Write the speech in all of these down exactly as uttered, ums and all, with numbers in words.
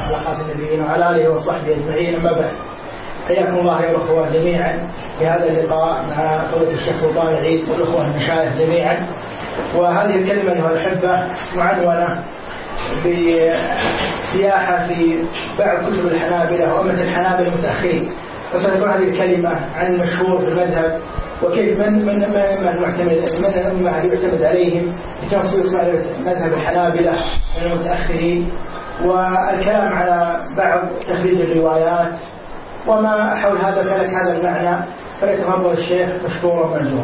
حلقات النبيين وعلى آله وصحبه أجمعين. أما بعد، حياكم الله يا الأخوة جميعا في هذا اللقاء مع فضيلة الشيخ سلطان العيد والأخوة المشايخ جميعا. وهذه الكلمة أيها الأحبة معنونة بسياحة في بعض كتب الحنابلة وأمة الحنابلة المتأخرين، فستكون هذه الكلمة عن المشهور في المذهب وكيف من من من المعتمد من الأمة يعتمد عليهم لتنصيص مذهب الحنابلة من المتأخرين، والكلام على بعض تخريج الروايات وما حول هذا فلك هذا المعنى. فليتفضل الشيخ مشكورا ومأجورا.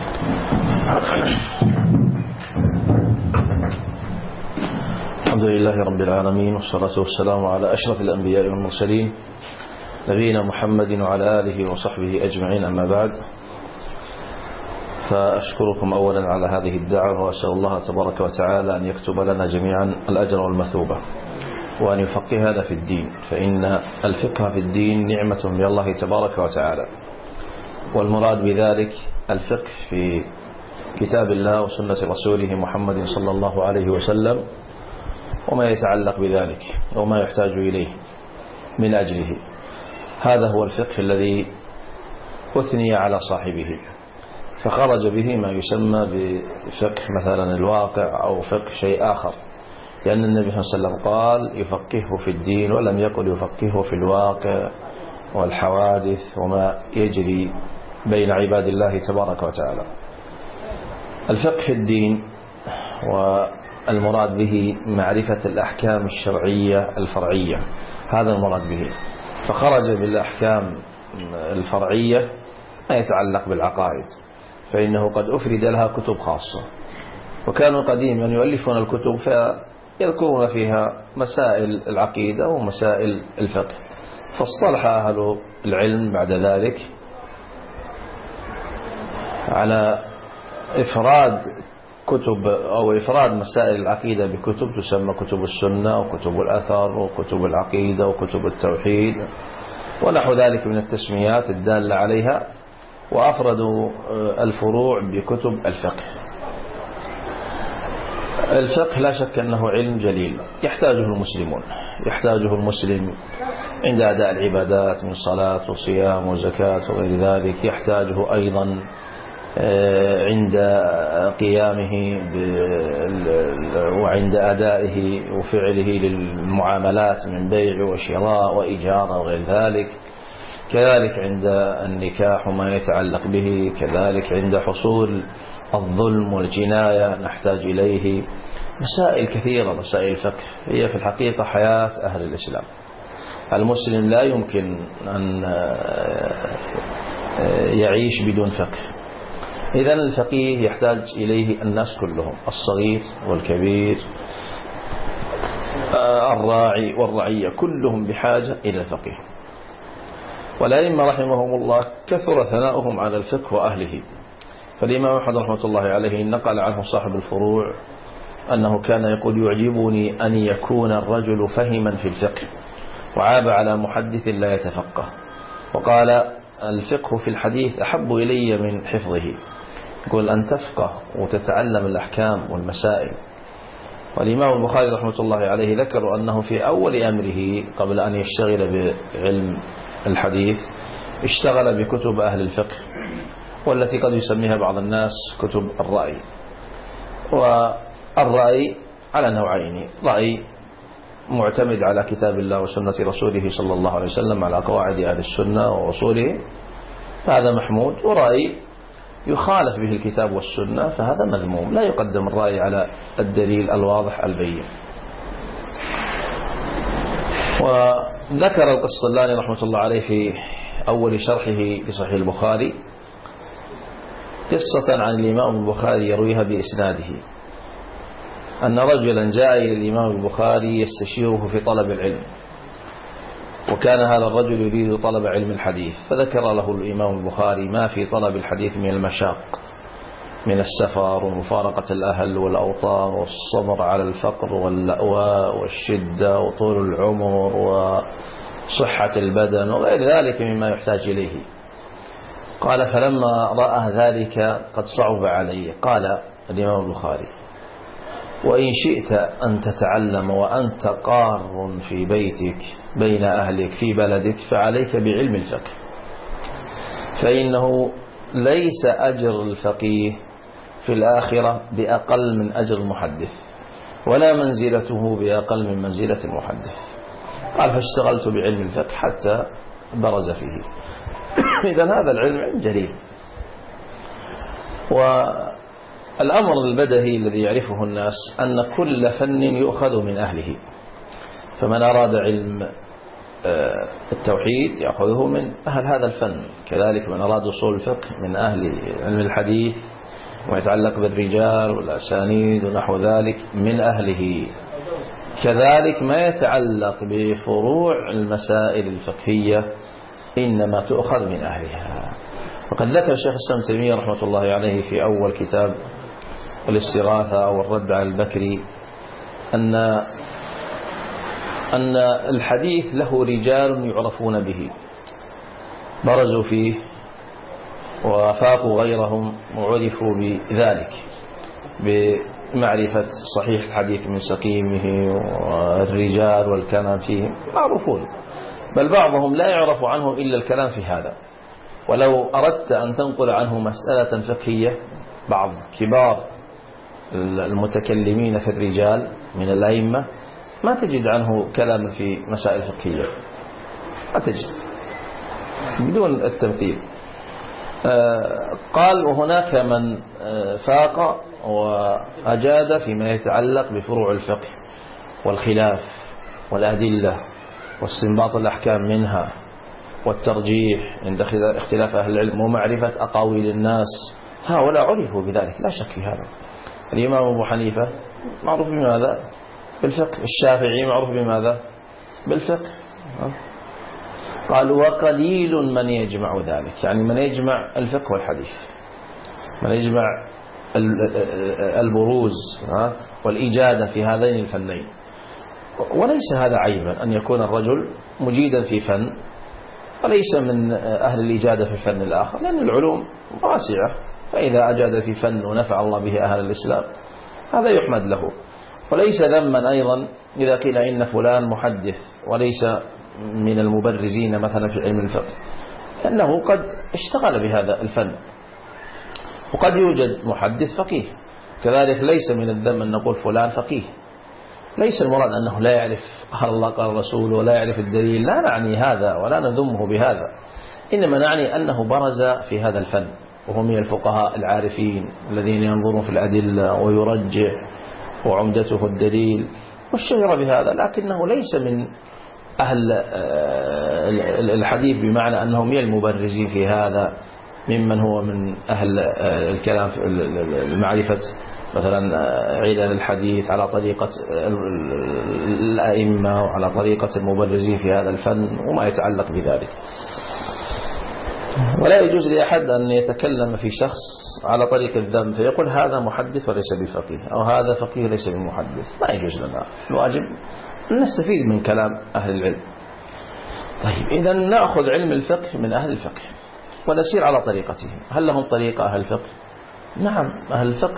الحمد لله رب العالمين، والصلاة والسلام على أشرف الأنبياء والمرسلين نبينا محمد وعلى آله وصحبه أجمعين. أما بعد، فأشكركم أولا على هذه الدعوة، وأسأل الله تبارك وتعالى أن يكتب لنا جميعا الأجر والمثوبة، وأن يفقهنا في الدين، فإن الفقه في الدين نعمة من الله تبارك وتعالى، والمراد بذلك الفقه في كتاب الله وسنة رسوله محمد صلى الله عليه وسلم وما يتعلق بذلك وما يحتاج إليه من أجله. هذا هو الفقه الذي أثني على صاحبه، فخرج به ما يسمى بفقه مثلا الواقع أو فقه شيء آخر، لأن النبي صلى الله عليه وسلم قال يفقهه في الدين، ولم يقل يفقهه في الواقع والحوادث وما يجري بين عباد الله تبارك وتعالى. الفقه في الدين والمراد به معرفة الأحكام الشرعية الفرعية، هذا المراد به. فخرج بالأحكام الفرعية ما يتعلق بالعقائد، فإنه قد أفرد لها كتب خاصة، وكانوا قديما يؤلفون الكتب فيذكرون فيها مسائل العقيدة ومسائل الفقه، فاصطلح أهل العلم بعد ذلك على إفراد كتب أو إفراد مسائل العقيدة بكتب تسمى كتب السنة وكتب الأثر وكتب العقيدة وكتب التوحيد ونحو ذلك من التسميات الدالة عليها، وأفردوا الفروع بكتب الفقه. الفقه لا شك أنه علم جليل يحتاجه المسلمون، يحتاجه المسلم عند أداء العبادات من صلاة وصيام وزكاة وغير ذلك، يحتاجه أيضا عند قيامه وعند أدائه وفعله للمعاملات من بيع وشراء وإجارة وغير ذلك، كذلك عند النكاح وما يتعلق به، كذلك عند حصول الظلم والجناية نحتاج إليه. مسائل كثيرة، مسائل الفقه هي في الحقيقة حياة أهل الإسلام. المسلم لا يمكن أن يعيش بدون فقه. إذن الفقيه يحتاج إليه الناس كلهم، الصغير والكبير، الراعي والرعية، كلهم بحاجة إلى الفقيه. والأئمة رحمهم الله كثر ثناؤهم على الفقه وأهله. فالإمام أحمد رحمة الله عليه نقل عنه صاحب الفروع أنه كان يقول يعجبني أن يكون الرجل فهما في الفقه، وعاب على محدث لا يتفقه، وقال الفقه في الحديث أحب إلي من حفظه. يقول أن تفقه وتتعلم الأحكام والمسائل. والإمام البخاري رحمة الله عليه ذكر أنه في أول أمره قبل أن يشتغل بعلم الحديث اشتغل بكتب أهل الفقه، والتي قد يسميها بعض الناس كتب الرأي. والرأي على نوعين: رأي معتمد على كتاب الله وسنة رسوله صلى الله عليه وسلم على قواعد أهل السنة وأصوله، فهذا محمود، ورأي يخالف به الكتاب والسنة فهذا مذموم. لا يقدم الرأي على الدليل الواضح البين. وذكر القسطلاني رحمة الله عليه في أول شرحه لصحيح البخاري قصة عن الإمام البخاري يرويها بإسناده، أن رجلا جاء إلى الإمام البخاري يستشيره في طلب العلم، وكان هذا الرجل يريد طلب علم الحديث، فذكر له الإمام البخاري ما في طلب الحديث من المشاق، من السفر ومفارقة الأهل والأوطان والصبر على الفقر واللأواء والشدة وطول العمر وصحة البدن وغير ذلك مما يحتاج إليه. قال فلما رأى ذلك قد صعب علي، قال الإمام البخاري وإن شئت أن تتعلم وأنت قار في بيتك بين أهلك في بلدك فعليك بعلم الفقه، فإنه ليس أجر الفقيه في الآخرة بأقل من أجر المحدث، ولا منزلته بأقل من منزلة المحدث. قال فاشتغلت بعلم الفقه حتى برز فيه. إذن هذا العلم علم جليل. والأمر البدهي الذي يعرفه الناس أن كل فن يؤخذ من أهله، فمن أراد علم التوحيد يأخذه من أهل هذا الفن، كذلك من أراد أصول الفقه من أهل علم الحديث وما يتعلق بالرجال والأسانيد ونحو ذلك من أهله، كذلك ما يتعلق بفروع المسائل الفقهية إنما تؤخذ من أهلها. وقد ذكر الشيخ الإسلام ابن تيمية رحمة الله عليه في أول كتاب الاستغاثة أو الرد على البكري أن أن الحديث له رجال يعرفون به برزوا فيه وفاقوا غيرهم وعرفوا بذلك بمعرفة صحيح الحديث من سقيمه، والرجال والكلام فيه معروفون، بل بعضهم لا يعرف عنه إلا الكلام في هذا. ولو أردت أن تنقل عنه مسألة فقهية بعض كبار المتكلمين في الرجال من الأئمة ما تجد عنه كلام في مسائل فقهية، ما تجد بدون التمثيل. قال وهناك من فاق وأجاد فيما يتعلق بفروع الفقه والخلاف والأدلة واستنباط الأحكام منها والترجيح عند اختلاف أهل العلم ومعرفة أقاويل الناس، هؤلاء عرفوا بذلك لا شك في هذا. الإمام أبو حنيفة معروف بماذا؟ بالفقه. الشافعي معروف بماذا؟ بالفقه. قال وقليل من يجمع ذلك، يعني من يجمع الفقه والحديث، من يجمع البروز والإجادة في هذين الفنين. وليس هذا عيبا أن يكون الرجل مجيدا في فن وليس من أهل الإجادة في الفن الآخر، لأن العلوم واسعة، فإذا أجاد في فن ونفع الله به أهل الإسلام هذا يحمد له. وليس ذما أيضا إذا قيل إن فلان محدث وليس من المبرزين مثلا في علم الفقه، لأنه قد اشتغل بهذا الفن. وقد يوجد محدث فقيه، كذلك ليس من الذم أن نقول فلان فقيه. ليس المراد أنه لا يعرف قال الله قال الرسول ولا يعرف الدليل، لا نعني هذا ولا نذمه بهذا، إنما نعني أنه برز في هذا الفن، وهو من الفقهاء العارفين الذين ينظرون في الأدلة ويرجح وعمدته الدليل والشهر بهذا، لكنه ليس من أهل الحديث بمعنى أنهم من المبرزين في هذا، ممن هو من أهل الكلام في المعرفة مثلا علل الحديث على طريقة الأئمة وعلى طريقة المبرزين في هذا الفن وما يتعلق بذلك. ولا يجوز لأحد أن يتكلم في شخص على طريق الذم فيقول هذا محدث وليس بفقيه، أو هذا فقيه ليس بمحدث، ما يجوز لنا. الواجب أن نستفيد من كلام أهل العلم. طيب إذا نأخذ علم الفقه من أهل الفقه ونسير على طريقتهم. هل لهم طريقة أهل الفقه؟ نعم، أهل الفقه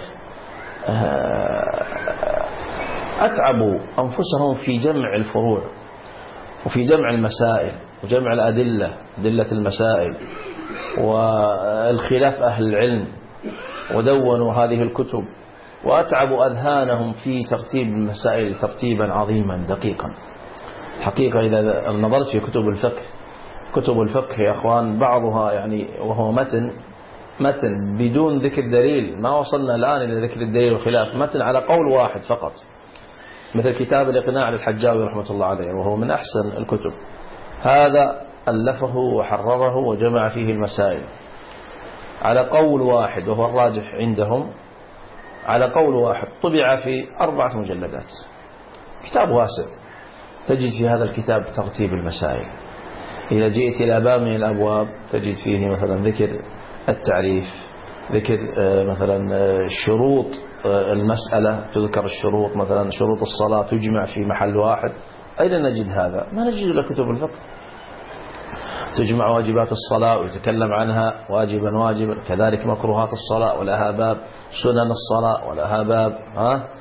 أتعبوا أنفسهم في جمع الفروع وفي جمع المسائل وجمع الأدلة أدلة المسائل والخلاف أهل العلم، ودونوا هذه الكتب وأتعبوا أذهانهم في ترتيب المسائل ترتيبا عظيما دقيقا. حقيقة إذا نظرت في كتب الفقه كتب الفقه يا أخوان بعضها يعني وهو متن متن بدون ذكر دليل، ما وصلنا الآن إلى ذكر الدليل والخلاف، متن على قول واحد فقط، مثل كتاب الإقناع للحجاوي رحمة الله عليه وهو من أحسن الكتب. هذا ألفه وحرره وجمع فيه المسائل على قول واحد وهو الراجح عندهم، على قول واحد، طبع في أربعة مجلدات، كتاب واسع. تجد في هذا الكتاب ترتيب المسائل. إذا جئت إلى باب من الأبواب تجد فيه مثلا ذكر التعريف، ذكر مثلا شروط المسألة، تذكر الشروط، مثلا شروط الصلاة تجمع في محل واحد. أين نجد هذا؟ ما نجد إلا كتب الفقه. تجمع واجبات الصلاة ويتكلم عنها واجبا واجبا، كذلك مكروهات الصلاة ولها باب، سنن الصلاة ولها باب، ها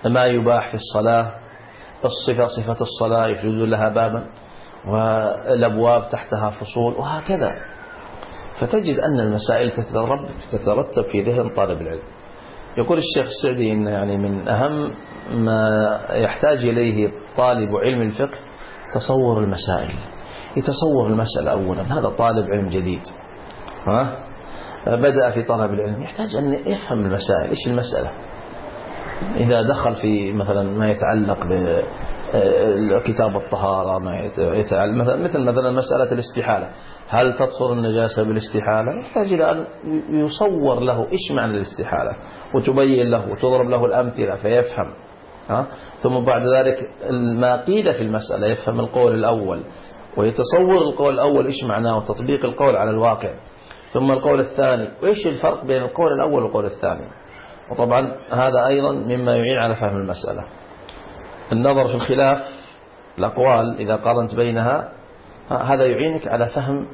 ما يباح في الصلاة، الصفة صفة الصلاة يفرد لها بابا، والأبواب تحتها فصول، وهكذا. فتجد أن المسائل تترتب في ذهن طالب العلم. يقول الشيخ السعدي إن يعني من أهم ما يحتاج إليه طالب علم الفقه تصور المسائل، يتصور المسألة أولا. هذا طالب علم جديد ها بدأ في طلب العلم، يحتاج أن يفهم المسائل. إيش المسألة؟ إذا دخل في مثلا ما يتعلق بكتاب الطهارة، ما يتعلق مثلا مثل مثلا مسألة الاستحالة، هل تطهر النجاسة بالاستحالة؟ يحتاج إلى أن يصور له إيش معنى الاستحالة، وتبين له وتضرب له الأمثلة فيفهم. ها؟ ثم بعد ذلك ما قيل في المسألة يفهم القول الأول، ويتصور القول الأول إيش معناه، وتطبيق القول على الواقع. ثم القول الثاني، وإيش الفرق بين القول الأول والقول الثاني. وطبعا هذا أيضا مما يعين على فهم المسألة. النظر في الخلاف الأقوال إذا قارنت بينها، هذا يعينك على فهم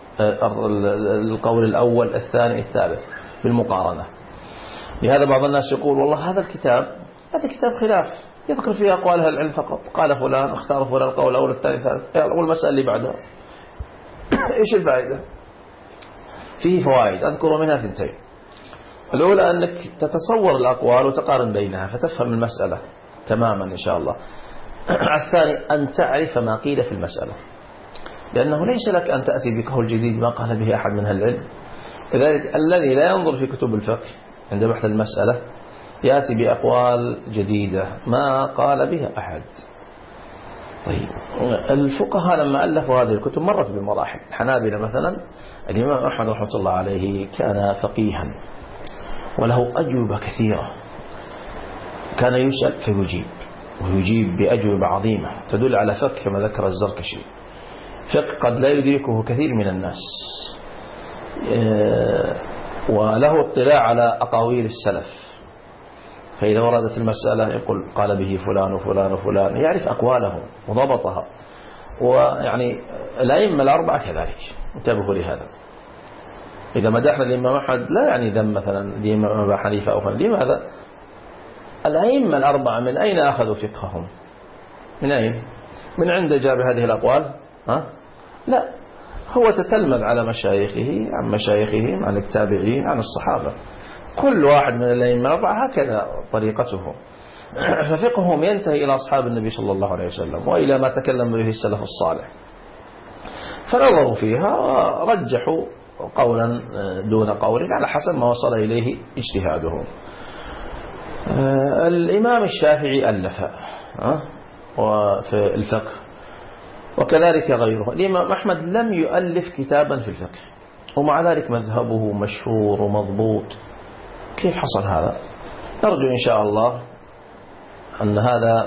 القول الأول الثاني الثالث بالمقارنة. لهذا بعض الناس يقول والله هذا الكتاب هذا كتاب خلاف، يذكر فيه أقوال أهل العلم فقط، قال فلان اختار فلان القول الأول الثاني الثالث، والمسألة اللي بعدها إيش الفائدة؟ فيه فوائد أذكر منها ثنتين. الأولى أنك تتصور الأقوال وتقارن بينها فتفهم المسألة تماما إن شاء الله. الثاني أن تعرف ما قيل في المسألة، لأنه ليس لك أن تأتي بقول جديد ما قال به أحد من أهل العلم. لذلك الذي لا ينظر في كتب الفقه عند بحث المسألة يأتي بأقوال جديدة ما قال بها أحد. طيب الفقهاء لما ألفوا هذه الكتب مرت بمراحل. الحنابلة مثلا الإمام أحمد رحمة الله عليه كان فقيها وله أجوبة كثيرة، كان يسأل فيجيب، ويجيب بأجوبة عظيمة تدل على فقه كما ذكر الزركشي، فقه قد لا يدركه كثير من الناس، وله اطلاع على أقاويل السلف. فإذا وردت المسألة يقول قال به فلان وفلان وفلان، يعرف أقوالهم وضبطها. ويعني الأئمة الأربعة كذلك، انتبهوا لهذا. إذا مدحنا الإمام أحمد لا يعني ذم مثلا الإمام أبا حنيفة أو فلان. لماذا؟ الأئمة الأربعة من أين أخذوا فقههم؟ من أين؟ من عند جاب هذه الأقوال؟ ها؟ لا، هو تتلمذ على مشايخه عن مشايخهم عن التابعين عن الصحابة. كل واحد من الأئمة الأربعة هكذا طريقته، ففقههم ينتهي إلى أصحاب النبي صلى الله عليه وسلم وإلى ما تكلم به السلف الصالح. فنظروا فيها ورجحوا قولا دون قول على حسب ما وصل إليه اجتهادهم. الإمام الشافعي ألف في الفقه وكذلك غيره. الإمام أحمد لم يؤلف كتابا في الفقه، ومع ذلك مذهبه مشهور ومضبوط. كيف حصل هذا؟ نرجو إن شاء الله أن هذا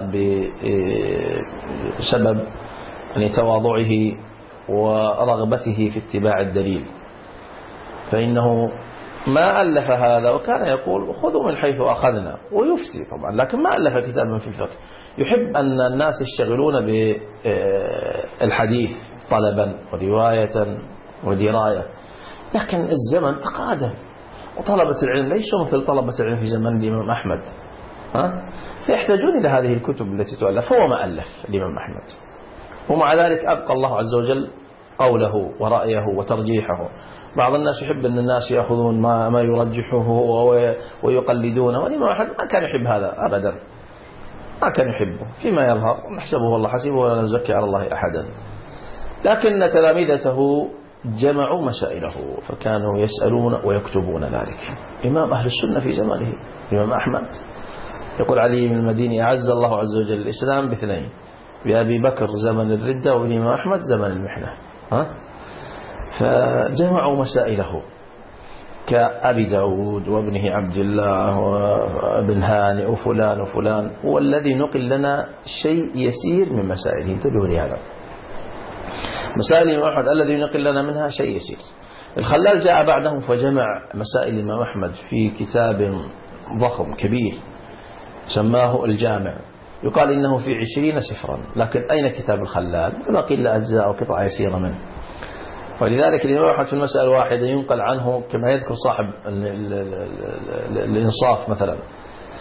بسبب يعني تواضعه ورغبته في اتباع الدليل، فإنه ما ألف هذا وكان يقول خذوا من حيث أخذنا ويفتي طبعا، لكن ما ألف كتابا في الفقه. يحب أن الناس يشتغلون بالحديث طلبا ورواية ودراية، لكن الزمن تقادم وطلبة العلم ليسوا مثل طلبة العلم في زمن الإمام أحمد، ها؟ فيحتاجون إلى هذه الكتب التي تؤلف. هو ما ألف الإمام أحمد، ومع ذلك أبقى الله عز وجل قوله ورأيه وترجيحه. بعض الناس يحب أن الناس يأخذون ما, ما يرجحه ويقلدونه، والإمام أحمد ما كان يحب هذا أبدا، ما كان يحبه فيما يظهر، نحسبه والله حسيبه ولا نزكي على الله أحدا. لكن تلاميذته جمعوا مسائله فكانوا يسألون ويكتبون ذلك. إمام أهل السنة في زمانه الإمام أحمد، يقول علي بن المديني أعز الله عز وجل الإسلام باثنين، بأبي بكر زمن الردة وبالإمام أحمد زمن المحنة. ها؟ فجمعوا مسائله كأبي داود وابنه عبد الله وابن هانئ وفلان وفلان، والذي نقل لنا شيء يسير من مسائله. انتبهوا لهذا، مسائل الإمام أحمد الذي ينقل لنا منها شيء يسير. الخلال جاء بعدهم فجمع مسائل الإمام أحمد في كتاب ضخم كبير سماه الجامع، يقال إنه في عشرين سفرا، لكن أين كتاب الخلال؟ ما قيل أجزاء وقطع يسيرة منه. ولذلك الإمام أحمد في المسألة الواحدة ينقل عنه كما يذكر صاحب الإنصاف مثلا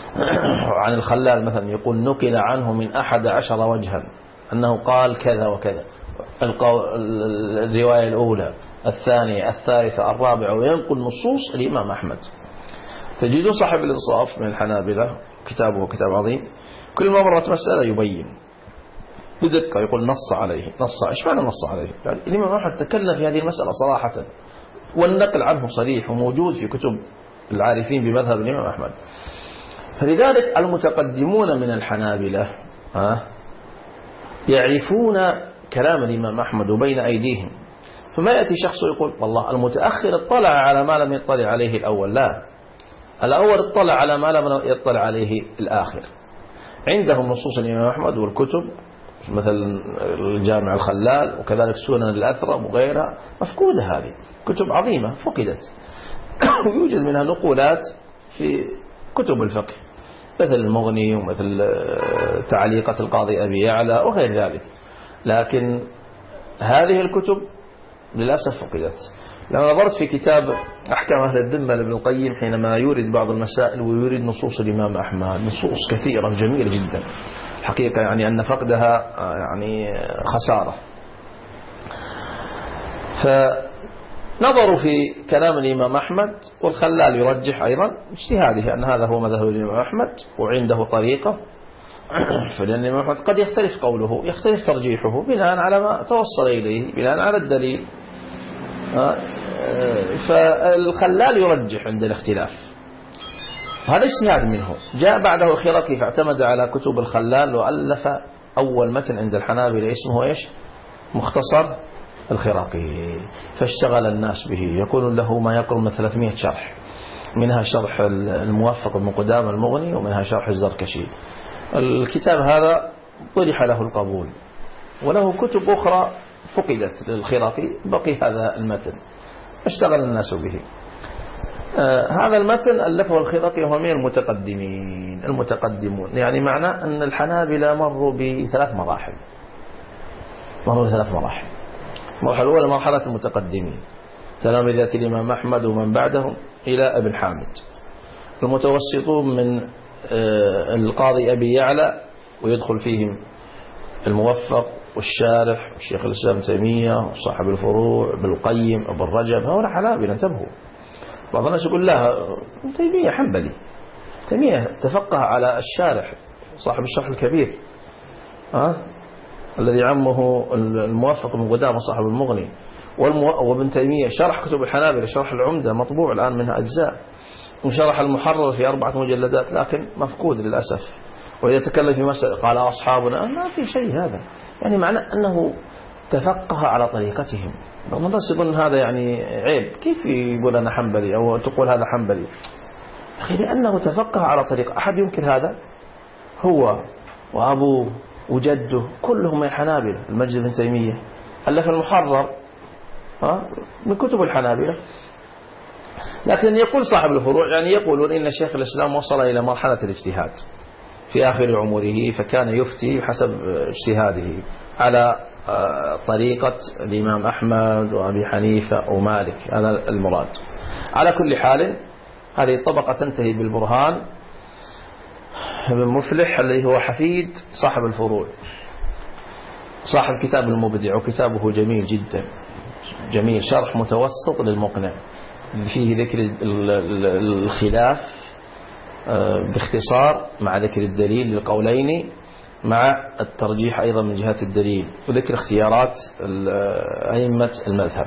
عن الخلال مثلا يقول نقل عنه من أحد عشر وجها أنه قال كذا وكذا، الرواية الأولى الثانية الثالثة الرابعة، وينقل نصوص الإمام أحمد. تجدون صاحب الإنصاف من الحنابلة كتابه كتاب عظيم، كل ما مرت مسألة يبين بدقة، يقول نص عليه. نص إيش معنى نص عليه؟ يعني الإمام أحمد تكلم في هذه المسألة صراحة، والنقل عنه صريح وموجود في كتب العارفين بمذهب الإمام أحمد. فلذلك المتقدمون من الحنابلة يعرفون كلام الإمام أحمد وبين أيديهم، فما يأتي شخص يقول والله المتأخر اطلع على ما لم يطلع عليه الأول، لا، الأول اطلع على ما لم يطلع عليه الآخر. عندهم نصوص الإمام أحمد والكتب مثل الجامع الخلال وكذلك سنن الأثرم وغيرها مفقودة، هذه كتب عظيمة فقدت ويوجد منها نقولات في كتب الفقه مثل المغني ومثل تعليقة القاضي أبي يعلى وغير ذلك، لكن هذه الكتب للأسف فقدت. لما نظرت في كتاب أحكام أهل الذمة لابن القيم حينما يورد بعض المسائل ويورد نصوص الإمام أحمد، نصوص كثيرة جميلة جدا حقيقة، يعني أن فقدها يعني خسارة. فنظروا في كلام الإمام أحمد، والخلال يرجح أيضا اجتهاده أن هذا هو مذهب الإمام أحمد وعنده طريقة، فلأن الإمام أحمد قد يختلف قوله، يختلف ترجيحه بناء على ما توصل إليه، بناء على الدليل. فالخلال يرجح عند الاختلاف، هذا اجتهاد منه. جاء بعده الخرقي فاعتمد على كتب الخلال وألف أول متن عند الحنابلة اسمه إيش؟ مختصر الخرقي، فاشتغل الناس به، يكون له ما يقرب من ثلاثمائة شرح، منها شرح الموفق بن قدامة المغني ومنها شرح الزركشي. الكتاب هذا طرح له القبول، وله كتب أخرى فقدت للخرقي، بقي هذا المتن اشتغل الناس به. آه هذا المتن ألفه الخرقي وهو من المتقدمين المتقدمون، يعني معناه أن الحنابلة مروا بثلاث مراحل مروا بثلاث مراحل المرحلة الأولى مرحلة المتقدمين تلامذة الإمام أحمد ومن بعدهم إلى ابن حامد. المتوسطون من آه القاضي أبي يعلى ويدخل فيهم الموفق والشارح والشيخ الإسلام ابن تيمية وصاحب الفروع ابن القيم ابن رجب، هؤلاء حنابلة انتبهوا. بعض الناس يقول لا ابن تيمية حنبلي، تيمية تفقه على الشارح صاحب الشرح الكبير ها الذي عمه الموفق بن قدامة صاحب المغني، وابن تيمية شرح كتب الحنابلة، شرح العمدة مطبوع الآن منها أجزاء، وشرح المحرر في أربعة مجلدات لكن مفقود للأسف. ويتكلم في مسألة قال أصحابنا ما في شيء، هذا يعني معناه أنه تفقه على طريقتهم. بعض الناس يقول هذا يعني عيب، كيف يقول أنا حنبلي أو تقول هذا حنبلي؟ أخي لأنه تفقه على طريقة. أحد ينكر هذا؟ هو وأبوه وجده كلهم من الحنابلة. المجد بن تيمية ألف المحرر من كتب الحنابلة، لكن يقول صاحب الفروع يعني يقولون إن شيخ الإسلام وصل إلى مرحلة الاجتهاد في آخر عمره، فكان يفتي حسب اجتهاده على طريقة الإمام أحمد وأبي حنيفة ومالك، هذا المراد. على كل حال هذه الطبقة تنتهي بالبرهان بن مفلح الذي هو حفيد صاحب الفروع، صاحب كتاب المبدع، وكتابه جميل جدا، جميل، شرح متوسط للمقنع فيه ذكر الخلاف باختصار مع ذكر الدليل للقولين مع الترجيح أيضا من جهة الدليل، وذكر اختيارات أئمة المذهب.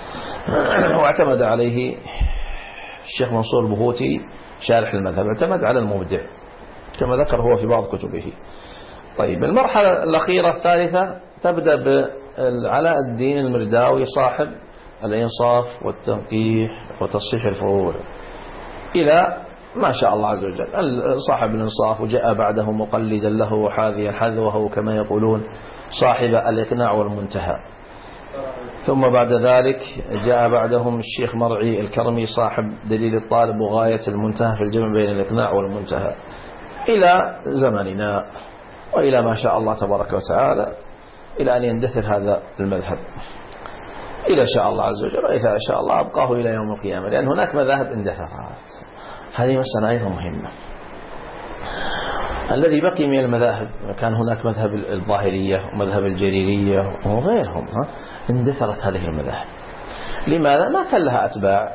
واعتمد عليه الشيخ منصور البهوتي شارح المذهب، اعتمد على المبدع كما ذكر هو في بعض كتبه. طيب المرحلة الأخيرة الثالثة تبدأ بعلاء الدين المرداوي صاحب الإنصاف والتنقيح وتصحيح الفروع إلى ما شاء الله عز وجل صاحب الإنصاف، وجاء بعده مقلدا له وحاذيا حذوه كما يقولون صاحب الإقناع والمنتهى. ثم بعد ذلك جاء بعدهم الشيخ مرعي الكرمي صاحب دليل الطالب وغاية المنتهى في الجمع بين الإقناع والمنتهى، إلى زمننا وإلى ما شاء الله تبارك وتعالى إلى أن يندثر هذا المذهب إلى شاء الله عز وجل، وإذا شاء الله أبقاه إلى يوم القيامة، لأن هناك مذاهب اندثرت. هذه مسألة أيضا مهمة، الذي بقي من المذاهب كان هناك مذهب الظاهرية ومذهب الجريرية وغيرهم، اندثرت هذه المذاهب. لماذا؟ ما كان لها أتباع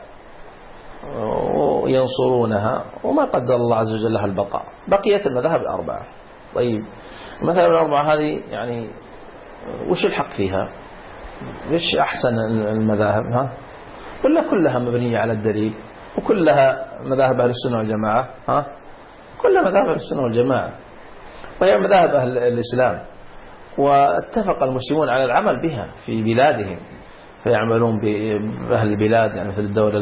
وينصرونها وما قدر الله عز وجل لها البقاء. بقيت المذاهب الأربعة. طيب المذاهب الأربعة هذه يعني وش الحق فيها؟ وش أحسن المذاهب؟ ها؟ ولا كلها مبنية على الدليل وكلها مذاهب أهل السنة والجماعة؟ ها؟ كلها مذاهب أهل السنة والجماعة وهي مذاهب أهل الإسلام، واتفق المسلمون على العمل بها في بلادهم، فيعملون بأهل البلاد. يعني مثل الدولة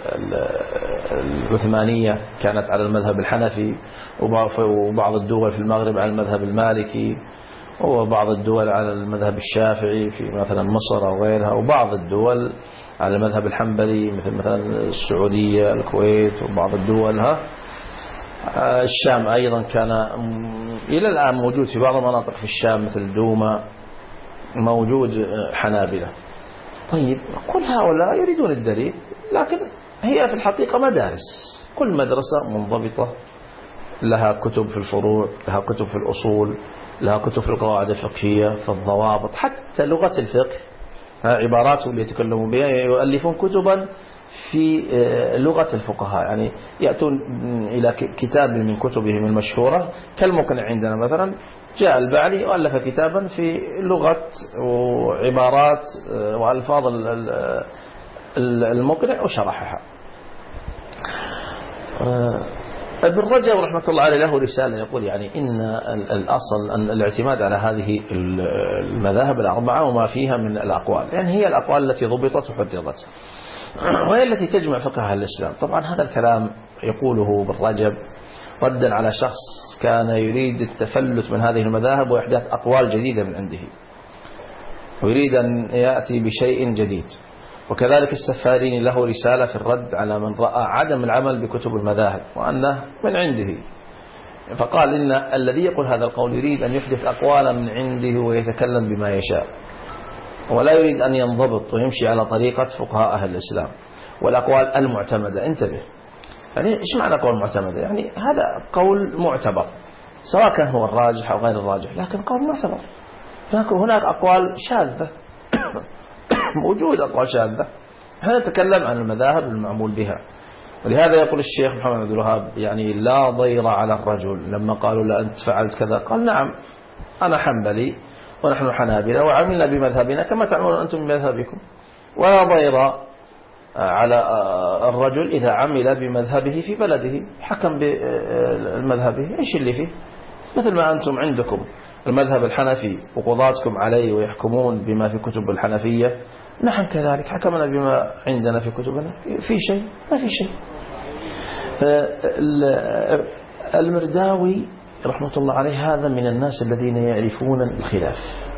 العثمانية كانت على المذهب الحنفي، وبعض الدول في المغرب على المذهب المالكي، وبعض الدول على المذهب الشافعي في مثلا مصر أو غيرها، وبعض الدول على المذهب الحنبلي مثل مثلا السعودية الكويت، وبعض الدول ها الشام أيضا كان إلى الآن موجود في بعض المناطق في الشام مثل دوما موجود حنابلة. طيب كل هؤلاء يريدون الدليل، لكن هي في الحقيقة مدارس، كل مدرسة منضبطة، لها كتب في الفروع، لها كتب في الأصول، لها كتب في القواعد الفقهية، في الضوابط، حتى لغة الفقه عبارات اللي يتكلمون بها يؤلفون كتبا في لغة الفقهاء. يعني يأتون إلى كتاب من كتبهم المشهورة كالمقنع عندنا مثلا، جاء البعلي وألف كتابا في لغة وعبارات وألفاظ المقنع وشرحها. ابن رجب رحمة الله عليه له رسالة يقول يعني إن الأصل أن الاعتماد على هذه المذاهب الأربعة وما فيها من الأقوال، يعني هي الأقوال التي ضبطت وحددت وهي التي تجمع فقه أهل الإسلام. طبعا هذا الكلام يقوله ابن رجب ردا على شخص كان يريد التفلت من هذه المذاهب وإحداث أقوال جديدة من عنده، ويريد أن يأتي بشيء جديد. وكذلك السفاريني له رسالة في الرد على من رأى عدم العمل بكتب المذاهب وأنه من عنده، فقال إن الذي يقول هذا القول يريد أن يحدث أقوالا من عنده ويتكلم بما يشاء، ولا يريد أن ينضبط ويمشي على طريقة فقهاء أهل الإسلام والأقوال المعتمدة. انتبه، يعني إيش معنى قول معتمدة؟ يعني هذا قول معتبر سواء كان هو الراجح أو غير الراجح، لكن قول معتبر. لكن هناك أقوال شاذة موجود أقوال شاذة، احنا نتكلم عن المذاهب المعمول بها. ولهذا يقول الشيخ محمد عبد الوهاب يعني لا ضير على الرجل لما قالوا لا أنت فعلت كذا، قال نعم أنا حنبلي ونحن حنابلة وعملنا بمذهبنا كما تعملون أنتم بمذهبكم، ولا ضير على الرجل إذا عمل بمذهبه في بلده، حكم بمذهبه، إيش اللي فيه؟ مثل ما أنتم عندكم المذهب الحنفي وقضاتكم عليه ويحكمون بما في كتب الحنفية، نحن كذلك حكمنا بما عندنا في كتبنا. في شيء؟ ما في شيء. المرداوي رحمة الله عليه هذا من الناس الذين يعرفون الخلاف،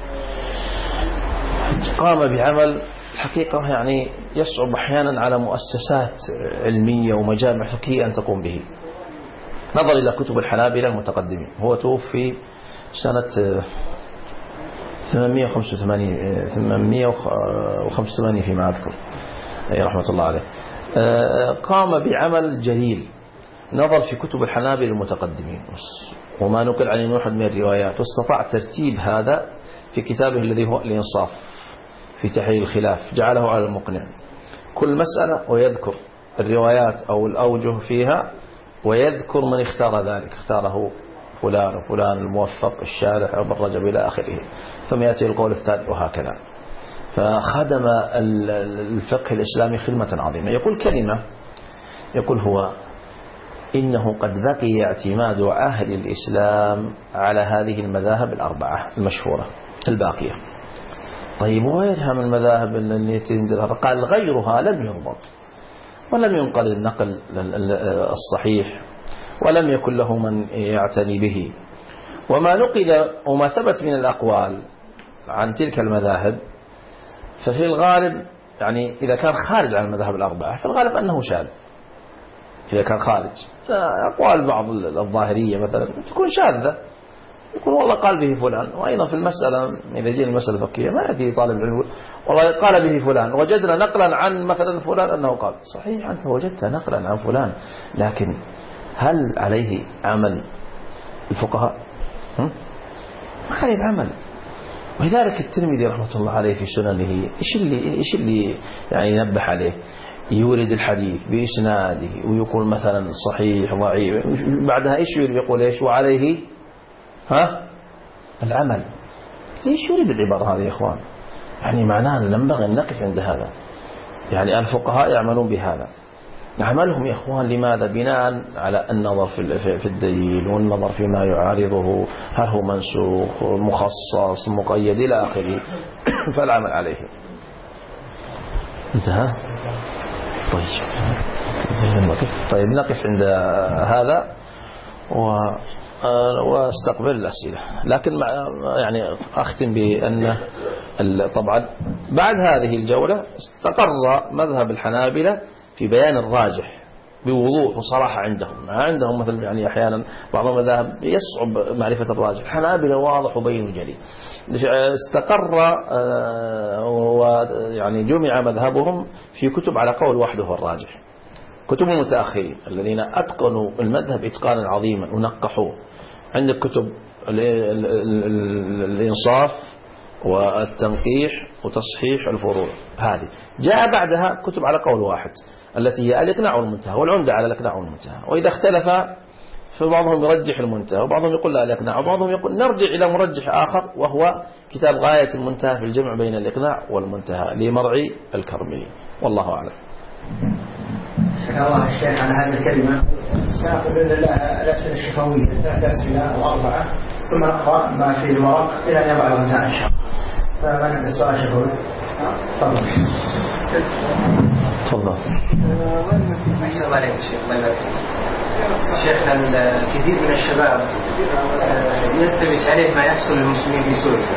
قام بعمل الحقيقة يعني يصعب أحيانا على مؤسسات علمية ومجامع فقهية أن تقوم به. نظر إلى كتب الحنابلة المتقدمين، هو توفي سنة ثمانمئة وخمسة وثمانين فيما أذكر رحمة الله عليه. قام بعمل جليل، نظر في كتب الحنابلة المتقدمين وما نقل عن واحد من الروايات، واستطاع ترتيب هذا في كتابه الذي هو الإنصاف في تحرير الخلاف، جعله على المقنع كل مسألة ويذكر الروايات أو الأوجه فيها ويذكر من اختار ذلك، اختاره فلان وفلان الموفق الشارح ابن رجب إلى آخره، ثم يأتي القول الثالث وهكذا. فخدم الفقه الإسلامي خدمة عظيمة. يقول كلمة، يقول هو إنه قد بقي اعتماد أهل الإسلام على هذه المذاهب الأربعة المشهورة الباقية. طيب وغيرها من المذاهب التي قال غيرها لم ينضبط ولم ينقل النقل الصحيح ولم يكن له من يعتني به، وما نقل وما ثبت من الأقوال عن تلك المذاهب ففي الغالب يعني إذا كان خارج عن المذاهب الأربعة في الغالب أنه شاذ. إذا كان خارج، أقوال بعض الظاهرية مثلا تكون شاذة، يقول والله قال به فلان. وأيضا في المسألة إذا جينا المسألة الفقهية ما يأتي طالب العلم والله قال به فلان وجدنا نقلا عن مثلا فلان أنه قال. صحيح أنت وجدت نقلا عن فلان، لكن هل عليه عمل الفقهاء؟ ما عليه بعمل. ولذلك الترمذي رحمة الله عليه في سننه إيش اللي إيش اللي يعني ينبه عليه؟ يورد الحديث بإسناده ويقول مثلا صحيح ضعيف، بعدها إيش يقول إيش وعليه ها العمل. ليش يريد العبارة هذه يا إخوان؟ يعني معناه أن ينبغي أن نقف عند هذا. يعني الفقهاء يعملون بهذا، عملهم يا إخوان لماذا؟ بناء على النظر في الدليل والنظر فيما يعارضه، هل هو منسوخ مخصص مقيد إلى آخره، فالعمل عليه. انتهى؟ طيب طيب نقف عند هذا و واستقبل الأسئلة. لكن يعني أختم بأن طبعا بعد هذه الجولة استقر مذهب الحنابلة في بيان الراجح بوضوح وصراحة عندهم. عندهم مثلا يعني أحيانا بعض المذاهب يصعب معرفة الراجح، الحنابلة واضح وبين وجلي. استقر ويعني جمع مذهبهم في كتب على قول وحده هو الراجح. كتب المتأخرين الذين أتقنوا المذهب إتقانا عظيما ونقحوه، عندك كتب الإنصاف والتنقيح وتصحيح الفروع، هذه جاء بعدها كتب على قول واحد التي هي الإقناع والمنتهى والعمدة على الإقناع والمنتهى. وإذا اختلف فبعضهم يرجح المنتهى وبعضهم يقول لا الإقناع وبعضهم يقول نرجع إلى مرجح آخر وهو كتاب غاية المنتهى في الجمع بين الإقناع والمنتهى لمرعي الكرملي. والله أعلم. شكر الله الشيخ على هذه الكلمة. سنأخذ بإذن الله الأسئلة الشفوية ثلاث أسئلة أو أربعة ثم نقرأ ما في الورق إلى أن يضع الانتهاء إن شاء الله. فمن عنده سؤال شفوي تفضل. تفضل. أحسن الله عليك الشيخ. الله يبارك فيك. شيخنا الكثير من الشباب يلتبس عليه ما يحصل للمسلمين في سوريا،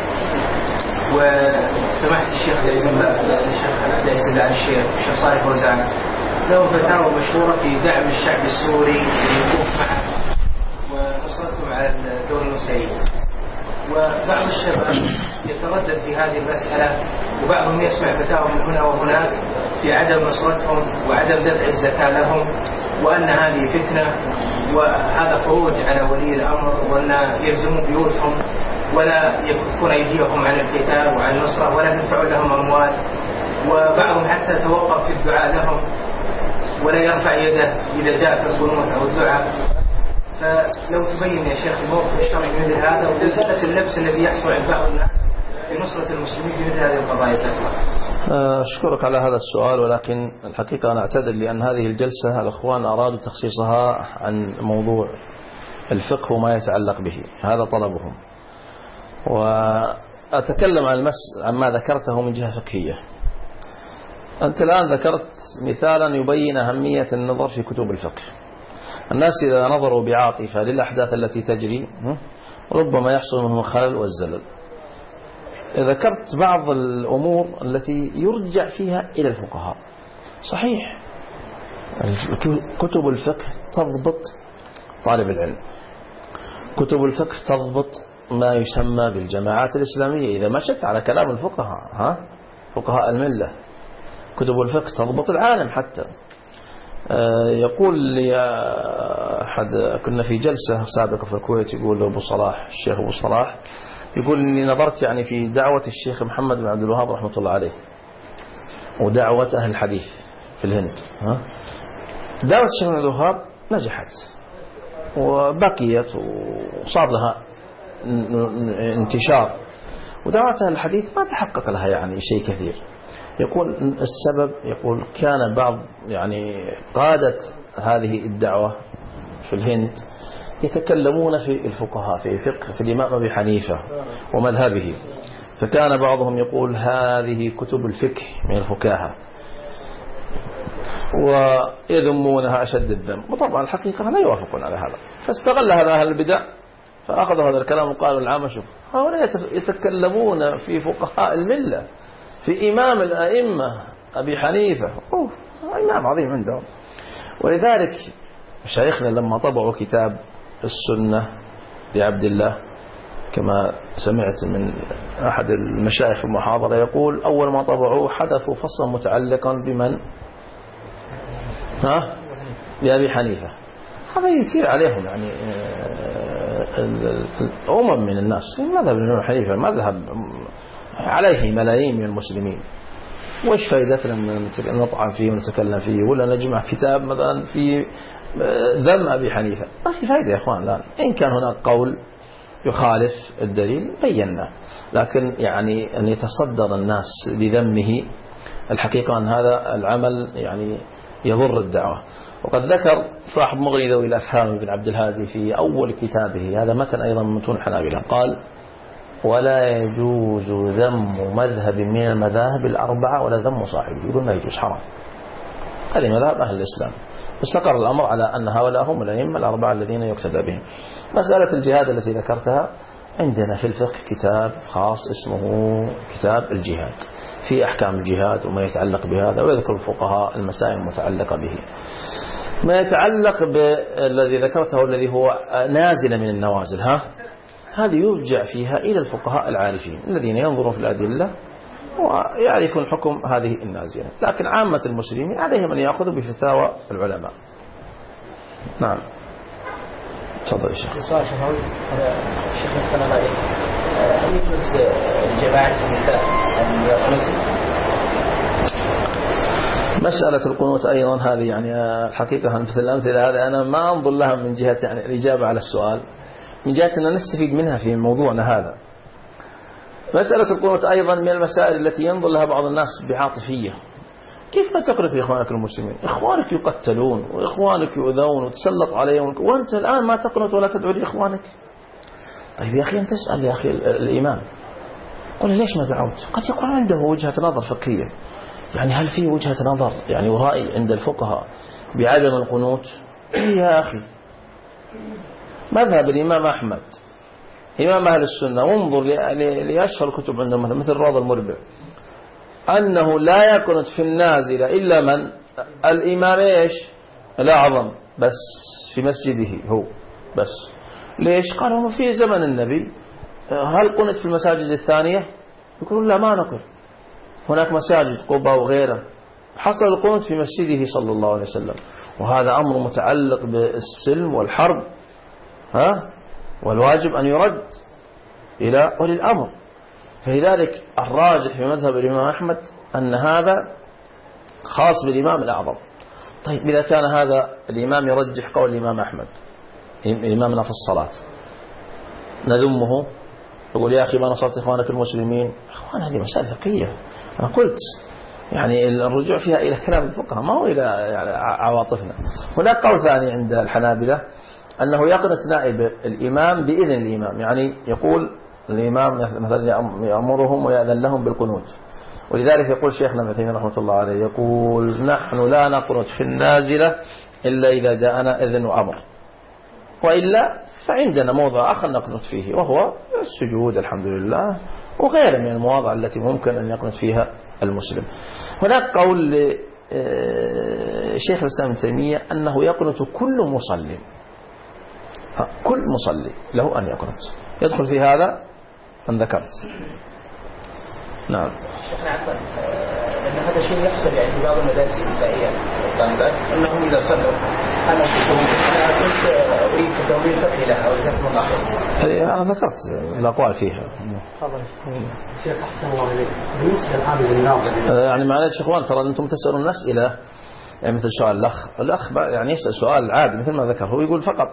وسمحت الشيخ الشيخ الشيخ الشيخ صالح فوزان له فتاوى مشهورة في دعم الشعب السوري للوقوف معه ونصرتهم على الدولة النصيرية. وبعض الشباب يتردد في هذه المسألة، وبعضهم يسمع فتاوى من هنا وهناك في عدم نصرتهم وعدم دفع الزكاة لهم، وأن هذه فتنة وهذا خروج على ولي الأمر، وأن يلزموا بيوتهم ولا يكفون أيديهم عن القتال وعن النصرة ولا يدفعوا لهم أموال. وبعضهم حتى توقف في الدعاء لهم ولا يرفع يده إذا جاء في القنوت أو الدعاء. فلو تبين يا شيخ الموقف الشرعي من مثل هذا وإزالة اللبس الذي يحصل عند بعض الناس في نصرة المسلمين في مثل هذه القضايا. أشكرك على هذا السؤال، ولكن الحقيقة أنا أعتذر لأن هذه الجلسة الأخوان أرادوا تخصيصها عن موضوع الفقه وما يتعلق به، هذا طلبهم. وأتكلم عن المس عما ذكرته من جهة فقهية. أنت الآن ذكرت مثالا يبين أهمية النظر في كتب الفقه. الناس إذا نظروا بعاطفة للأحداث التي تجري ربما يحصل منهم الخلل والزلل. ذكرت بعض الأمور التي يرجع فيها إلى الفقهاء. صحيح كتب الفقه تضبط طالب العلم، كتب الفقه تضبط ما يسمى بالجماعات الإسلامية إذا مشت على كلام الفقهاء، ها فقهاء الملة. كتب الفقه تضبط العالم حتى. يقول لي أحد، كنا في جلسة سابقة في الكويت، يقول أبو صلاح الشيخ أبو صلاح يقول إني نظرت يعني في دعوة الشيخ محمد بن عبد الوهاب رحمة الله عليه ودعوة أهل الحديث في الهند. ها دعوة الشيخ بن عبد الوهاب نجحت وبقيت وصار لها انتشار، ودعوة أهل الحديث ما تحقق لها يعني شيء كثير. يقول السبب، يقول كان بعض يعني قادة هذه الدعوة في الهند يتكلمون في الفقهاء في فقه في الإمام أبي حنيفة ومذهبه، فكان بعضهم يقول هذه كتب الفقه من الفكاهة ويذمونها أشد الذم، وطبعا الحقيقة لا يوافقون على هذا. فاستغل هذا أهل البدع فأخذوا هذا الكلام وقالوا العام شوف هؤلاء يتكلمون في فقهاء الملة، في إمام الأئمة أبي حنيفة، أوه إمام عظيم عندهم. ولذلك مشايخنا لما طبعوا كتاب السنة لعبد الله، كما سمعت من أحد المشايخ في المحاضرة يقول أول ما طبعوه حدثوا فصلا متعلقا بمن؟ ها؟ بأبي حنيفة. هذا يثير عليهم يعني أمم من الناس. مذهب الإمام حنيفة مذهب عليه ملايين من المسلمين، وإيش فائدتنا أن نطعن فيه ونتكلم فيه ولا نجمع كتاب مثلا في ذم أبي حنيفة؟ ما في فائدة يا أخوان. الآن إن كان هناك قول يخالف الدليل بينا، لكن يعني أن يتصدر الناس لذمه الحقيقة أن هذا العمل يعني يضر الدعوة. وقد ذكر صاحب مغني ذوي الأفهام بن عبد الهادي في أول كتابه، هذا متن أيضا من متون الحنابلة، قال: ولا يجوز ذم مذهب من المذاهب الأربعة ولا ذم صاحبه. يقول ما يجوز، حرام. هذه مذهب أهل الإسلام. استقر الأمر على أن هؤلاء هم الأئمة الأربعة الذين يقتدى بهم. مسألة الجهاد التي ذكرتها، عندنا في الفقه كتاب خاص اسمه كتاب الجهاد، في أحكام الجهاد وما يتعلق بهذا، ويذكر الفقهاء المسائل المتعلقة به. ما يتعلق بالذي ذكرته الذي هو نازل من النوازل، ها هذه يرجع فيها إلى الفقهاء العارفين الذين ينظرون في الأدلة ويعرفون حكم هذه النازلة، لكن عامة المسلمين عليهم أن يأخذوا بفتاوى العلماء. نعم، تفضل يا شيخ. سؤال شفوي شيخ السلام عليكم، هل يجوز لجماعة النساء أن يقنصوا؟ مسألة القنوت أيضا هذه يعني الحقيقة مثل الأمثلة هذه أنا ما أنظر لها من جهة يعني الإجابة على السؤال، من جهة أن نستفيد منها في موضوعنا هذا. مسألة القنوت أيضا من المسائل التي ينظر لها بعض الناس بعاطفية. كيف ما تقنط يا إخوانك المسلمين؟ إخوانك يقتلون وإخوانك يؤذون وتسلط عليهم، وأنت الآن ما تقنط ولا تدعو لإخوانك. طيب يا أخي أنت تسأل يا أخي الإمام، قل ليش ما دعوت؟ قد يكون عنده وجهة نظر فقهية، يعني هل في وجهة نظر يعني ورأي عند الفقهاء بعدم القنوت؟ يا أخي مذهب الإمام أحمد إمام أهل السنة، وانظر لأشهر الكتب عندهم مثل الروض المربع، أنه لا يقنط في النازلة إلا من الإمام إيش الأعظم بس في مسجده هو بس. ليش؟ قالوا في زمن النبي هل قنط في المساجد الثانية؟ يقولون لا ما نقل، هناك مساجد قبة وغيرها حصل القنوت في مسجده صلى الله عليه وسلم، وهذا أمر متعلق بالسلم والحرب، ها والواجب أن يرد إلى ولي الأمر. فلذلك الراجح في مذهب الإمام أحمد أن هذا خاص بالإمام الأعظم. طيب إذا كان هذا الإمام يرجح قول الإمام أحمد إمامنا في الصلاة، نذمه يقول يا أخي ما نصرت إخوانك المسلمين؟ إخوان هذه مسألة فقهية، أنا قلت يعني الرجوع فيها إلى كلام الفقهاء ما هو إلى يعني عواطفنا. هناك قول ثاني عند الحنابلة أنه يقنط نائب الإمام بإذن الإمام، يعني يقول الإمام مثلا يأمرهم ويأذن لهم بالقنوت. ولذلك يقول شيخنا ابن تيمية رحمة الله عليه، يقول نحن لا نقنط في النازلة إلا إذا جاءنا إذن وأمر، وإلا فعندنا موضع آخر نقنط فيه وهو السجود الحمد لله وغيره من المواضع التي ممكن أن يقنط فيها المسلم. هناك قول شيخ الإسلام ابن تيمية أنه يقنط كل مصلي، كل مصلي له أن يقنط، يدخل في هذا أن ذكرت. نعم شيخنا عفوا، أن هذا شيء يحصل يعني في بعض المدارس النسائية أنهم إذا صلوا أنا أنا كنت أريد تدوير فقهي لها وجزاكم الله خير. أنا ذكرت الأقوال فيها. تفضل شيخ أحسن الله عليك. بالنسبة الآن للناظر يعني معلش إخوان ترى أنتم تسألون الأسئلة يعني مثل سؤال الأخ الأخ يعني يسأل سؤال عادي مثل ما ذكر، هو يقول فقط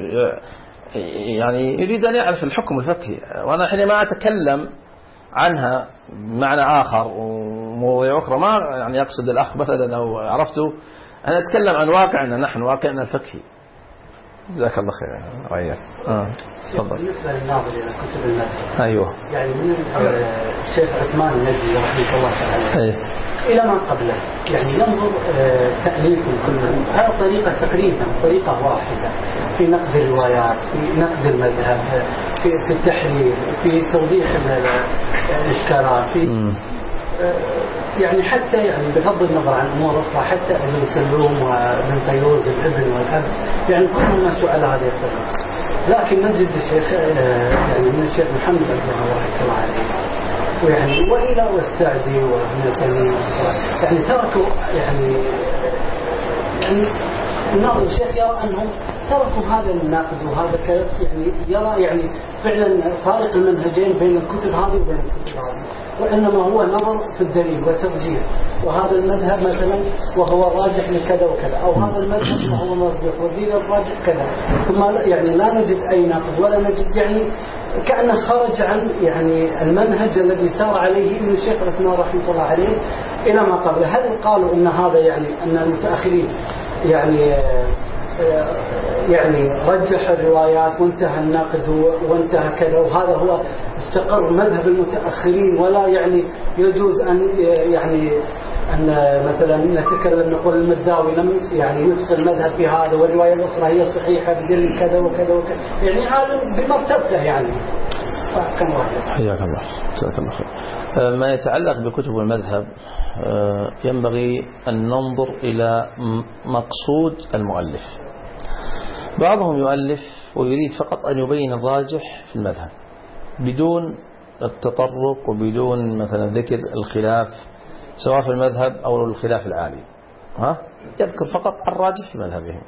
يعني يريد أن يعرف الحكم الفقهي، وأنا حينما أتكلم عنها معنى آخر ومواضيع أخرى ما يعني يقصد الأخ مثلا أو عرفته، أنا أتكلم عن واقعنا نحن، واقعنا الفقهي. جزاك الله خير. رأيك آه. تفضل. بالنسبة للناظر إلى كتب المذهب، أيوه يعني من الشيخ عثمان النجدي رحمه الله تعالى أيه. إلى ما قبله، يعني ينظر تأليفهم كلهم هذه طريقة تقريبا طريقة واحدة في نقد الروايات، في نقد المذهب، في في التحليل، في توضيح الإشكالات، في يعني حتى يعني بغض النظر عن أمور أخرى، حتى ابن سلوم وابن طيوز الابن والأب يعني كلهم مشوا على هذه الطريقة. لكن نجد الشيخ يعني من الشيخ محمد عبد الله رحمه الله عليه ويعني وإلى والسعدي وابن تيمية يعني تركوا يعني الناظر الشيخ يرى أنهم تركوا هذا النقد وهذا كذا، يعني يرى يعني فعلا فارق المنهجين بين الكتب هذه وبين الكتب هذه، وإنما هو نظر في الدليل وترجيح، وهذا المذهب مثلا وهو راجح لكذا وكذا، أو هذا المذهب وهو مرجح والدين الراجح كذا، ثم يعني لا نجد أي نقد ولا نجد، يعني كأنه خرج عن يعني المنهج الذي سار عليه ابن الشيخ الإسلام رحمه الله عليه إلى ما قبله. هل قالوا أن هذا يعني أن المتأخرين يعني يعني رجح الروايات وانتهى النقد وانتهى كذا، وهذا هو استقر مذهب المتأخرين، ولا يعني يجوز أن يعني أن مثلا نتكلم نقول المداوي لم يعني يدخل مذهب في هذا والرواية الأخرى هي صحيحة بدليل كذا وكذا وكذا، يعني عالم بمرتبته يعني. كم واحد حياك الله جزاك الله خير. ما يتعلق بكتب المذهب ينبغي أن ننظر إلى مقصود المؤلف. بعضهم يؤلف ويريد فقط أن يبين الراجح في المذهب بدون التطرق وبدون مثلا ذكر الخلاف سواء في المذهب أو الخلاف العالي، ها يذكر فقط الراجح في مذهبهم.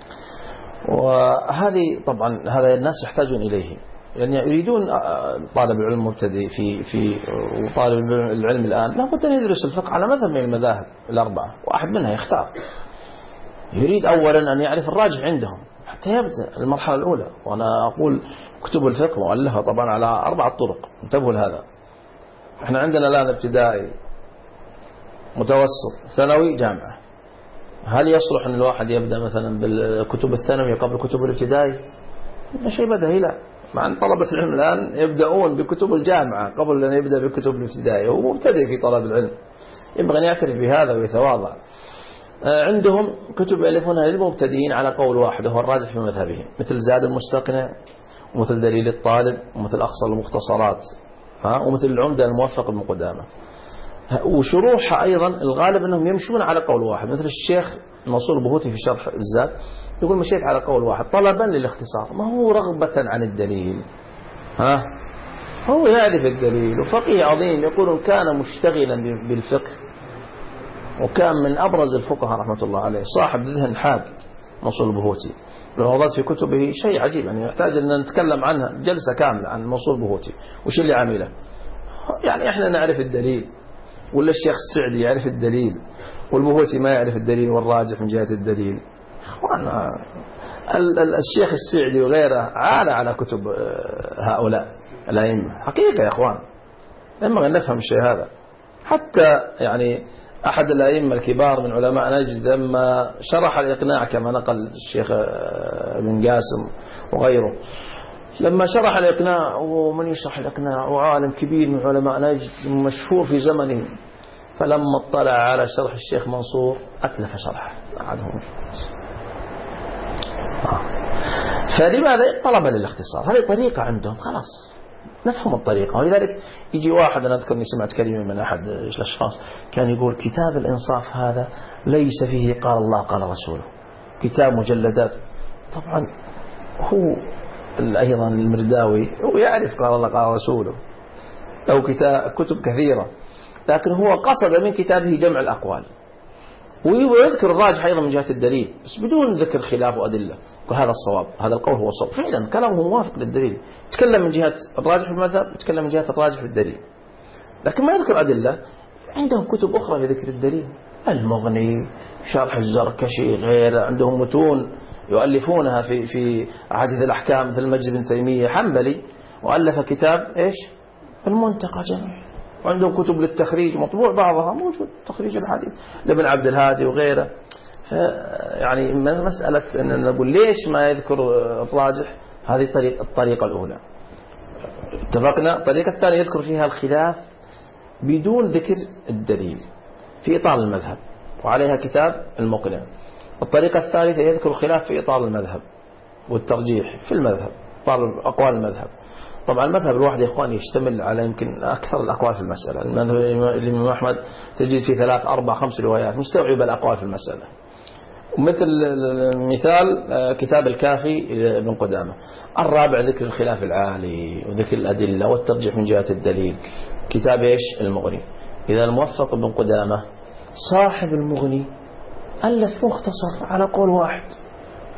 وهذه طبعا هذا الناس يحتاجون إليه، يعني يريدون طالب العلم مبتدئ في في وطالب العلم الآن لابد أن يدرس الفقه على مذهب من المذاهب الأربعة، واحد منها يختار. يريد أولا أن يعرف الراجح عندهم حتى يبدأ المرحلة الأولى. وأنا أقول كتب الفقه مؤلفة طبعا على أربعة طرق، انتبهوا لهذا. احنا عندنا الآن ابتدائي متوسط ثانوي جامعة. هل يصلح أن الواحد يبدأ مثلا بالكتب الثانوية قبل كتب الابتدائي؟ شيء بدهي لا. مع أن طلبة العلم الآن يبدأون بكتب الجامعة قبل أن يبدأ بكتب الابتدائي، هو مبتدئ في طلب العلم، ينبغي أن يعترف بهذا ويتواضع. عندهم كتب يألفونها للمبتدئين على قول واحد وهو الراجح في مذهبهم، مثل زاد المستقنع ومثل دليل الطالب ومثل أقصى المختصرات ومثل العمدة الموفق ابن قدامة. وشروحها أيضا الغالب أنهم يمشون على قول واحد، مثل الشيخ منصور البهوتي في شرح الزاد يقول مشيت على قول واحد طلبا للاختصار، ما هو رغبة عن الدليل. ها هو يعرف الدليل، وفقيه عظيم يقول كان مشتغلا بالفقه وكان من أبرز الفقهاء رحمة الله عليه، صاحب ذهن حاد منصور البهوتي. الروضات في كتبه شيء عجيب، يعني يحتاج أن نتكلم عنها جلسة كاملة عن منصور البهوتي وش اللي عامله. يعني إحنا نعرف الدليل ولا الشيخ السعدي يعرف الدليل والبهوتي ما يعرف الدليل والراجح من جهة الدليل؟ أخوانا الشيخ السعدي وغيره عالى على كتب هؤلاء الأئمة حقيقة يا أخوان، ينبغي أن نفهم الشيء هذا. حتى يعني أحد الأئمة الكبار من علماء نجد لما شرح الإقناع كما نقل الشيخ ابن قاسم وغيره، لما شرح الإقناع، ومن يشرح الإقناع وعالم كبير من علماء نجد مشهور في زمنه، فلما اطلع على شرح الشيخ منصور أتلف شرحه أحدهم. فلماذا طلب للاختصار؟ هذه طريقة عندهم، خلاص نفهم الطريقة. ولذلك يجي واحد، أنا أذكرني سمعت كلمة من أحد الأشخاص كان يقول كتاب الإنصاف هذا ليس فيه قال الله قال رسوله، كتاب مجلدات. طبعا هو أيضا المرداوي هو يعرف قال الله قال رسوله أو كتاب كتب كثيرة، لكن هو قصد من كتابه جمع الأقوال ويذكر الراجح أيضا من جهة الدليل بس بدون ذكر خلاف وأدلة. وهذا الصواب، هذا القول هو الصواب فعلا، كلامه موافق للدليل. يتكلم من جهة الراجح في المذهب، يتكلم من جهة الراجح في الدليل، لكن ما يذكر أدلة. عندهم كتب أخرى لذكر الدليل، المغني، شرح الزركشي، غيره. عندهم متون يؤلفونها في في أحاديث الأحكام، مثل المجد بن تيمية حنبلي وألف كتاب إيش المنتقى جميع. وعندهم كتب للتخريج مطبوع بعضها موجود، تخريج الحديث لابن عبد الهادي وغيره. يعني مسألة أن نقول ليش ما يذكر الراجح، هذه طريق الطريقة الأولى اتفقنا. الطريقة الثانية يذكر فيها الخلاف بدون ذكر الدليل في إطار المذهب، وعليها كتاب المقنع. الطريقة الثالثة يذكر الخلاف في إطار المذهب والترجيح في المذهب، إطار أقوال المذهب. طبعا المذهب الواحد يا إخواني يشتمل على يمكن أكثر الأقوال في المسألة. المذهب الإمام أحمد تجد فيه ثلاث أربع خمس روايات مستوعبة الأقوال في المسألة. ومثل مثال كتاب الكافي ابن قدامة. الرابع ذكر الخلاف العالي وذكر الأدلة والترجيح من جهة الدليل، كتاب إيش المغني. إذا الموفق ابن قدامة صاحب المغني ألف مختصر على قول واحد،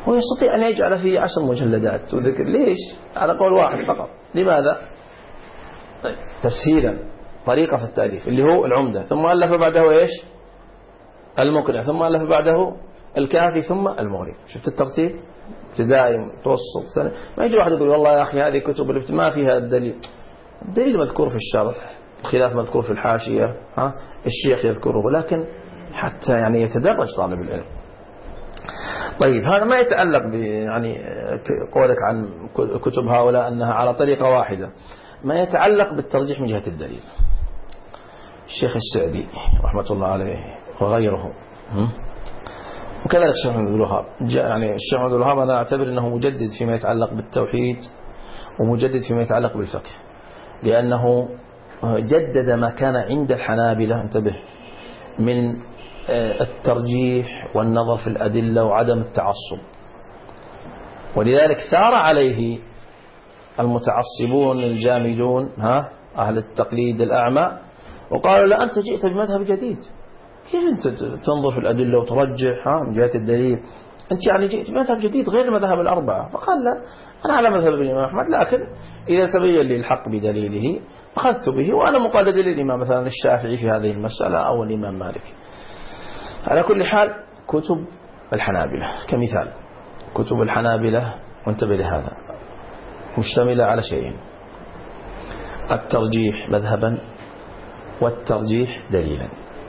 هو يستطيع أن يجعل فيه عشر مجلدات وذكر. ليش؟ على قول واحد فقط. لماذا؟ طيب. تسهيلا طريقة في التأليف اللي هو العمدة، ثم ألف بعده إيش؟ المقنع، ثم ألف بعده الكافي، ثم المغني. شفت الترتيب؟ ابتدائي متوسط ثاني. ما يجي واحد يقول والله يا أخي هذه كتب ما فيها الدليل. الدليل مذكور في الشرح، الخلاف مذكور في الحاشية، ها الشيخ يذكره، لكن حتى يعني يتدرج طالب العلم. طيب هذا ما يتعلق ب يعني قولك عن كتب هؤلاء أنها على طريقة واحدة، ما يتعلق بالترجيح من جهة الدليل. الشيخ السعدي رحمة الله عليه وغيره، وكذلك الشيخ محمد بن الوهاب. يعني الشيخ محمد بن الوهاب أنا أعتبر أنه مجدد فيما يتعلق بالتوحيد ومجدد فيما يتعلق بالفقه، لأنه جدد ما كان عند الحنابلة، انتبه، من الترجيح والنظر في الأدلة وعدم التعصب. ولذلك ثار عليه المتعصبون الجامدون، ها أهل التقليد الأعمى، وقالوا لا أنت جئت بمذهب جديد، كيف أنت تنظر في الأدلة وترجح ها من جهة الدليل؟ أنت يعني جئت بمذهب جديد غير مذهب الأربعة. فقال لا، أنا على مذهب الإمام أحمد، لكن إذا تبين لي الحق بدليله أخذت به، وأنا مقلد للإمام مثلا الشافعي في هذه المسألة أو الإمام مالك. على كل حال كتب الحنابلة كمثال، كتب الحنابلة وانتبه لهذا مشتملة على شيئين: الترجيح مذهبا والترجيح دليلا.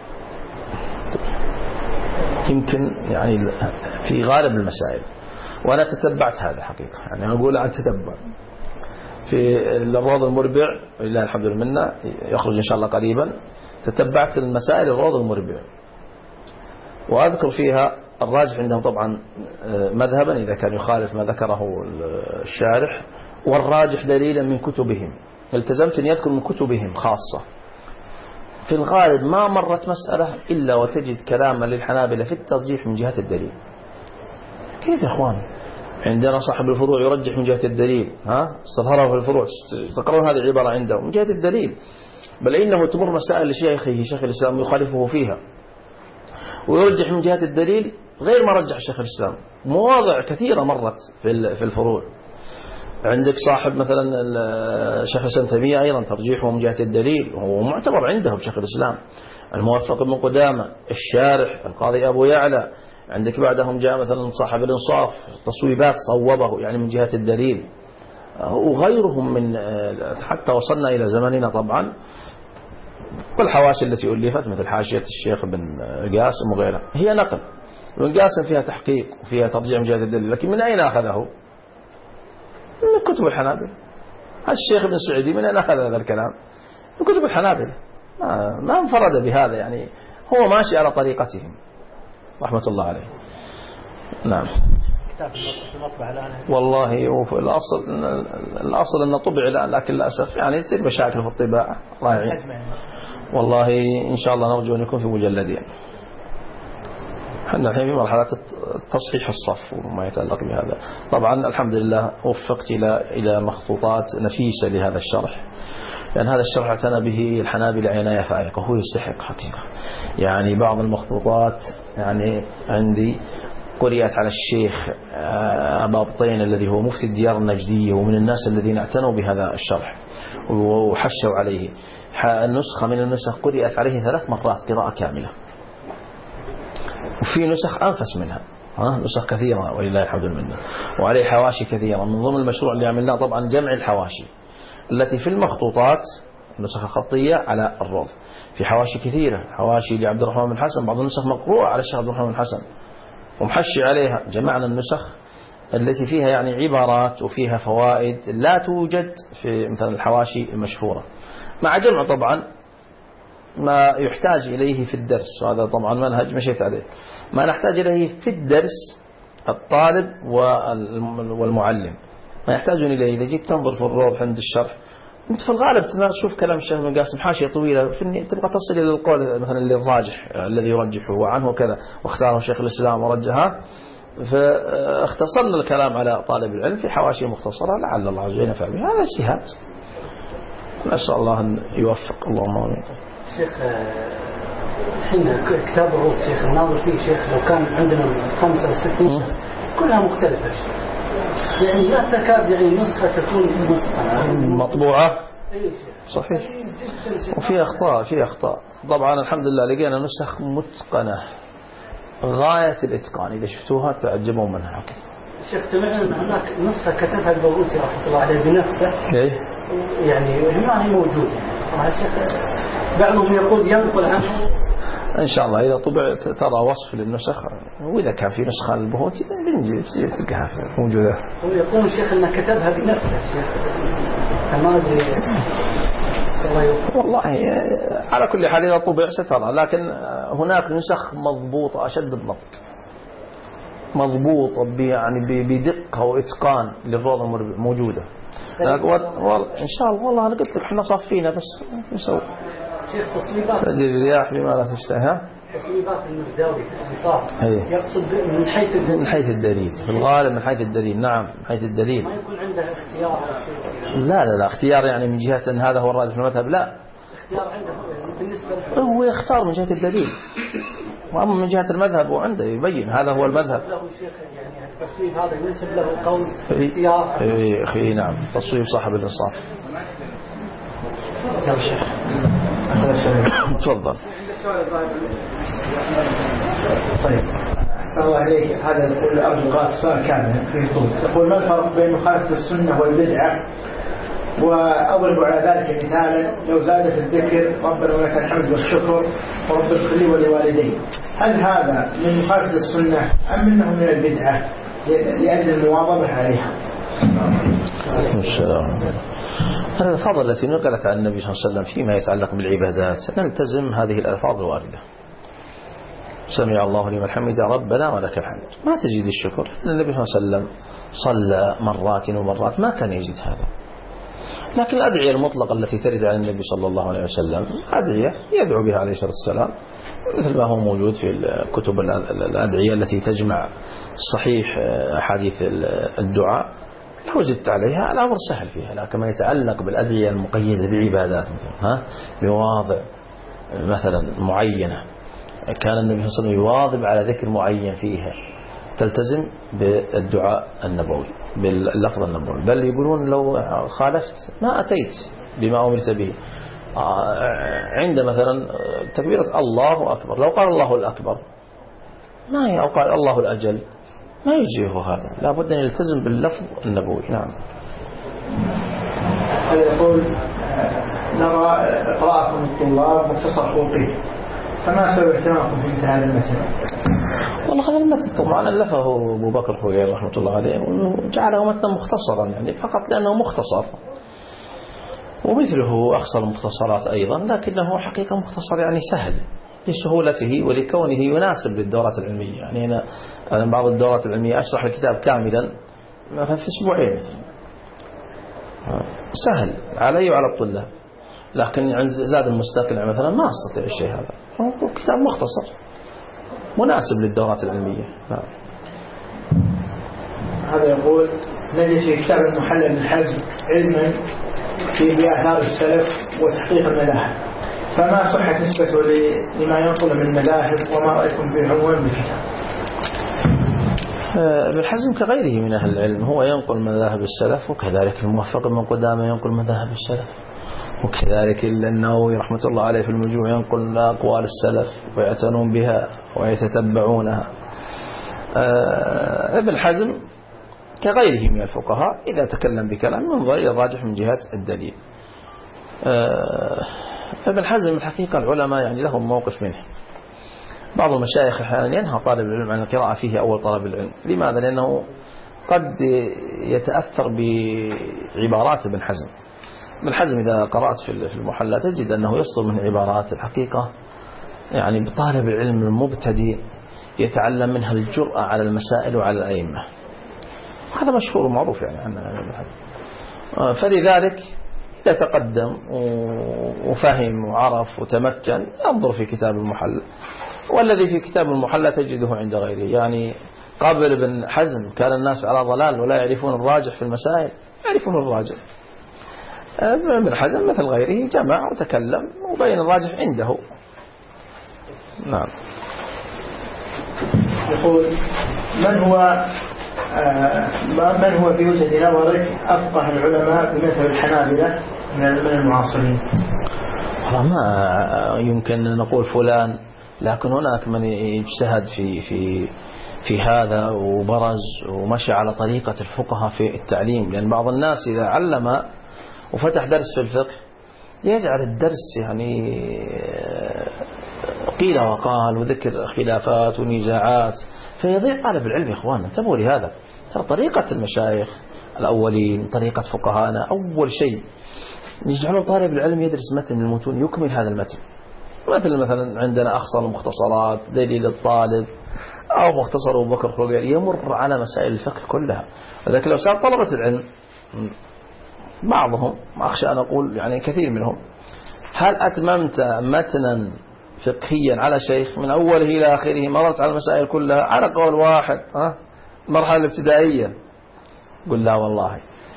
يمكن يعني في غالب المسائل، وأنا تتبعت هذا حقيقة، يعني أقول عن تتبع في الروض المربع لله الحمد لله، يخرج إن شاء الله قريبا. تتبعت المسائل الروض المربع، وأذكر فيها الراجح عندهم طبعا مذهبا إذا كان يخالف ما ذكره الشارح، والراجح دليلا من كتبهم. التزمت أن يذكر من كتبهم خاصة. في الغالب ما مرت مسألة إلا وتجد كلاما للحنابلة في الترجيح من جهة الدليل. كيف يا أخوان؟ عندنا صاحب الفروع يرجح من جهة الدليل، ها استظهره في الفروع، تقرون هذه العبارة عنده من جهة الدليل، بل إنه تمر مسائل لشيخه شيخ الإسلام يخالفه فيها ويرجح من جهة الدليل غير ما رجح شيخ الإسلام. مواضع كثيرة مرت في في الفروع. عندك صاحب مثلا شيخ الإسلام تيمية أيضا ترجيحه من جهة الدليل، وهو معتبر عندهم شيخ الإسلام. الموفق بن قدامة، الشارح القاضي أبو يعلى. عندك بعدهم جاء مثلا صاحب الإنصاف تصويبات صوبه يعني من جهة الدليل، وغيرهم من حتى وصلنا إلى زماننا طبعا. والحواشي التي ألفت مثل حاشية الشيخ بن قاسم وغيرها هي نقل. ابن قاسم فيها تحقيق وفيها ترجيح من جهة الدليل، لكن من أين أخذه؟ من كتب الحنابلة. الشيخ بن سعدي من أين أخذ هذا الكلام؟ من كتب الحنابلة. ما انفرد بهذا، يعني هو ماشي على طريقتهم رحمة الله عليه. نعم. كتاب في المطبعة الآن والله الأصل الأصل أنه طبع الآن، لكن للأسف يعني تصير مشاكل في الطباعة. الله يعين. والله إن شاء الله نرجو أن يكون في مجلدين. احنا الحين في مرحلة تصحيح الصف وما يتعلق بهذا. طبعا الحمد لله وفقت إلى إلى مخطوطات نفيسة لهذا الشرح، لأن هذا الشرح اعتنى به الحنابلة عناية فائقة، هو يستحق حقيقة. يعني بعض المخطوطات يعني عندي قرئت على الشيخ أبا بطين الذي هو مفتي الديار النجدية، ومن الناس الذين اعتنوا بهذا الشرح وحشوا عليه. النسخة من النسخ قرئت عليه ثلاث مرات قراءة كاملة، وفي نسخ أنفس منها، ها نسخ كثيرة ولله الحمد لله، وعليه حواشي كثيرة. من ضمن المشروع اللي عملناه طبعا جمع الحواشي التي في المخطوطات نسخة خطية على الروض. في حواشي كثيرة، حواشي لعبد الرحمن بن حسن، بعض النسخ مقروءة على الشيخ عبد الرحمن بن حسن ومحشي عليها. جمعنا النسخ التي فيها يعني عبارات وفيها فوائد لا توجد في مثلا الحواشي المشهورة، مع جمع طبعا ما يحتاج إليه في الدرس، وهذا طبعا منهج مشيت عليه. ما نحتاج إليه في الدرس الطالب والمعلم ما يحتاجون إليه. إذا جيت تنظر في الروض عند الشرح أنت في الغالب تشوف كلام الشيخ بن قاسم حاشية طويلة، تبقى تصل إلى القول مثلا للراجح الذي يرجحه وعنه كذا واختاره شيخ الإسلام ورجحها. فاختصرنا الكلام على طالب العلم في حواشي مختصرة لعل الله عز وجل ينفع بها. هذا اجتهاد، نسأل الله أن يوفق. اللهم آمين. شيخ الحين كتاب الروض شيخ الناظر فيه شيخ لو كان عندنا خمسة أو ستة كلها مختلفة يعني لا تكاد يعني نسخة تكون متقنة مطبوعة. صحيح. وفي أخطاء في أخطاء طبعا. الحمد لله لقينا نسخ متقنة غاية الإتقان، إذا شفتوها تعجبوا منها. شيخ سمعنا أن هناك نسخة كتبها البرغوثي رحمة الله عليه بنفسه. إيه؟ يعني ما هي موجودة صراحة شيخ، بعضهم يقول ينقل عنه. إن شاء الله إذا طبع ترى وصف للنسخ، وإذا كان في نسخة البهوتي بنجي تلقاها موجودة. هو يقول الشيخ أنه كتبها بنفسه شيخ، فما أدري والله على كل حال إذا طبع سترى، لكن هناك نسخ مضبوطة أشد الضبط، مضبوطة يعني بدقة وإتقان للروضة موجودة. إن شاء الله والله أنا قلت لك إحنا صفينا بس نسوي. شيخ تصويبات سجل الرياح بما لا تشتهى، تصويبات المرداوي في الانصاف يقصد من حيث الدليل. من حيث الدليل في الغالب، من حيث الدليل. نعم من حيث الدليل. ما يكون عنده اختيار أو شيء. لا لا لا اختيار يعني من جهة أن هذا هو الراجح في المذهب، لا اختيار عنده بالنسبة له هو يختار من جهة الدليل، وأما من جهة المذهب وعنده يبين هذا هو المذهب. له شيخ يعني التصويب هذا ينسب له قول اختيار. اي اخي نعم تصويب صاحب الانصاف. تفضل. طيب أحسن الله عليك. هذا الأرجو قال سؤال كامل في طول. يقول ما الفرق بين مخالفة السنة والبدعة؟ وأضرب على ذلك مثالا لو زاد في الذكر ربنا ولك الحمد والشكر ورب اغفر لي ولوالدي، هل هذا من مخالفة السنة أم منه من البدعة لأجل المواظبة عليها؟ السلام. الألفاظ التي نقلت عن النبي صلى الله عليه وسلم فيما يتعلق بالعبادات نلتزم هذه الألفاظ الواردة. سمع الله لمن حمده ربنا ولك الحمد، ما تزيد الشكر. النبي صلى الله عليه وسلم صلى مرات ومرات ما كان يزيد هذا. لكن الأدعية المطلقة التي ترد عن النبي صلى الله عليه وسلم أدعية يدعو بها عليه الصلاة والسلام، مثل ما هو موجود في كتب الأدعية التي تجمع صحيح أحاديث الدعاء. لو زدت عليها الأمر سهل فيها. لكن ما يتعلق بالأدعية المقيدة بعبادات مثلا ها بواضع مثلا معينة، كان النبي صلى الله عليه وسلم يواظب على ذكر معين فيها، تلتزم بالدعاء النبوي باللفظ النبوي. بل يقولون لو خالفت ما أتيت بما أمرت به. عند مثلا تكبيرة الله أكبر، لو قال الله الأكبر ما هي، أو قال الله الأجل ما يجيه هذا، لا بد أن يلتزم باللفظ النبوي. نعم. هذا يقول نرى قراءكم الطلاب مختصر خوقي، فما سبب اهتمامكم في مثل هذا المتن؟ والله هذا المتن طبعا ألفه أبو بكر خويي رحمة الله عليه وجعله متنا مختصرا يعني فقط لأنه مختصر، ومثله أخصر المختصرات أيضا، لكنه حقيقة مختصر يعني سهل لسهولته ولكونه يناسب للدورات العلمية. يعني أنا أنا بعض الدورات العلمية أشرح الكتاب كاملا مثلا في أسبوعين مثلا، سهل علي وعلى الطلاب، لكن عند زاد المستقنع مثلا ما أستطيع الشيء هذا. هو كتاب مختصر مناسب للدورات العلمية. هذا يقول نجد في كتاب المحلى بن حزم علما في بآثار السلف وتحقيق المذاهب، فما صحة نسبته لما ينقل من المذاهب وما رأيكم في عنوان بالكتاب؟ ابن حزم كغيره من أهل العلم هو ينقل مذاهب السلف، وكذلك الموفق من قدامه ينقل مذاهب السلف، وكذلك النووي رحمة الله عليه في المجموع ينقل أقوال السلف ويعتنون بها ويتتبعونها. ابن حزم كغيره من الفقهاء إذا تكلم بكلام ينظر إلى الراجح من جهة الدليل. ابن حزم الحقيقة العلماء يعني لهم موقف منه. بعض المشايخ أحيانا ينهى طالب العلم عن القراءة فيه أول طلب العلم. لماذا؟ لأنه قد يتأثر بعبارات ابن حزم. ابن حزم إذا قرأت في المحلى تجد أنه يصدر من عبارات الحقيقة يعني بطالب العلم المبتدئ يتعلم منها الجرأة على المسائل وعلى الأئمة. هذا مشهور ومعروف يعني عن ابن حزم. فلذلك إذا تقدم وفهم وعرف وتمكن ينظر في كتاب المحلى، والذي في كتاب المحلى تجده عند غيره. يعني قبل ابن حزم كان الناس على ضلال ولا يعرفون الراجح في المسائل، يعرفون الراجح. ابن حزم مثل غيره جمع وتكلم وبين الراجح عنده. نعم. يقول من هو من هو في وجهة نظرك أفقه العلماء بمذهب الحنابلة من المعاصرين؟ ما يمكن نقول فلان، لكن هناك من يجتهد في في في هذا وبرز ومشى على طريقة الفقهاء في التعليم. لأن بعض الناس إذا علم وفتح درس في الفقه يجعل الدرس يعني قيل وقال وذكر خلافات ونزاعات، فيضيع طالب العلم. يا إخوان انتبهوا لهذا. ترى طريقة المشايخ الأولين، طريقة فقهانا، أول شيء يجعلوا طالب العلم يدرس متن من المتون يكمل هذا المتن. مثل مثلا عندنا أخصر المختصرات، دليل الطالب، أو مختصر أبو بكر خلقير، يمر على مسائل الفقه كلها. لذلك لو سأل طلبة العلم بعضهم، أخشى أن أقول يعني كثير منهم، هل أتممت متنا فقهيا على شيخ من أوله إلى آخره، مرت على المسائل كلها على قول واحد، ها المرحلة الابتدائية؟ قل لا والله.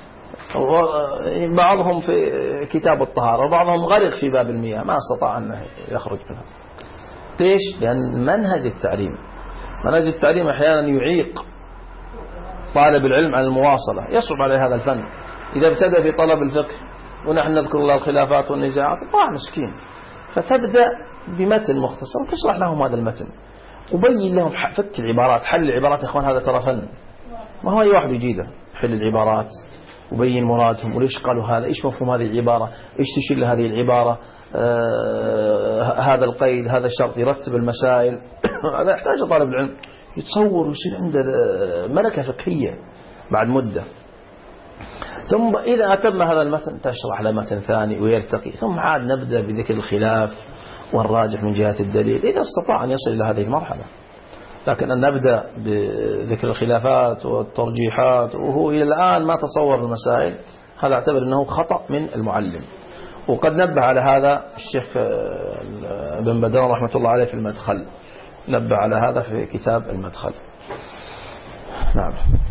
بعضهم في كتاب الطهارة وبعضهم غرق في باب المياه ما استطاع أن يخرج منها. ليش؟ لأن منهج التعليم منهج التعليم أحيانا يعيق طالب العلم عن المواصلة، يصعب عليه هذا الفن. إذا ابتدأ في طلب الفقه ونحن نذكر الله الخلافات والنزاعات ضاع مسكين. فتبدأ بمتن مختصر وتشرح لهم هذا المتن وبين لهم فك العبارات، حل العبارات. يا إخوان هذا ترى فن، ما هو أي واحد يجيده. حل العبارات وبين مرادهم وليش قالوا هذا، إيش مفهوم هذه العبارة، إيش تشيل هذه العبارة، آه هذا القيد، هذا الشرط، يرتب المسائل. هذا يحتاج طالب العلم يتصور ويصير عنده ملكة فقهية بعد مدة. ثم إذا أتم هذا المتن تشرح له متن ثاني ويرتقي، ثم عاد نبدأ بذكر الخلاف والراجح من جهة الدليل إذا استطاع أن يصل إلى هذه المرحلة. لكن أن نبدأ بذكر الخلافات والترجيحات وهو إلى الآن ما تصور المسائل، هذا اعتبر أنه خطأ من المعلم. وقد نبه على هذا الشيخ بن بدر رحمة الله عليه في المدخل، نبه على هذا في كتاب المدخل. نعم.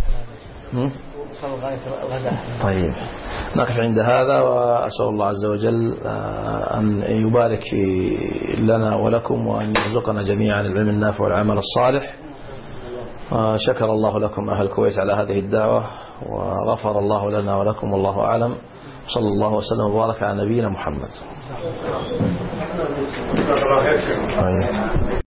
طيب نقف عند هذا، وأسأل الله عز وجل أن يبارك في لنا ولكم وأن يرزقنا جميعا العلم النافع والعمل الصالح. شكر الله لكم أهل الكويت على هذه الدعوة، وغفر الله لنا ولكم، والله أعلم. صلى الله وسلم وبارك على نبينا محمد.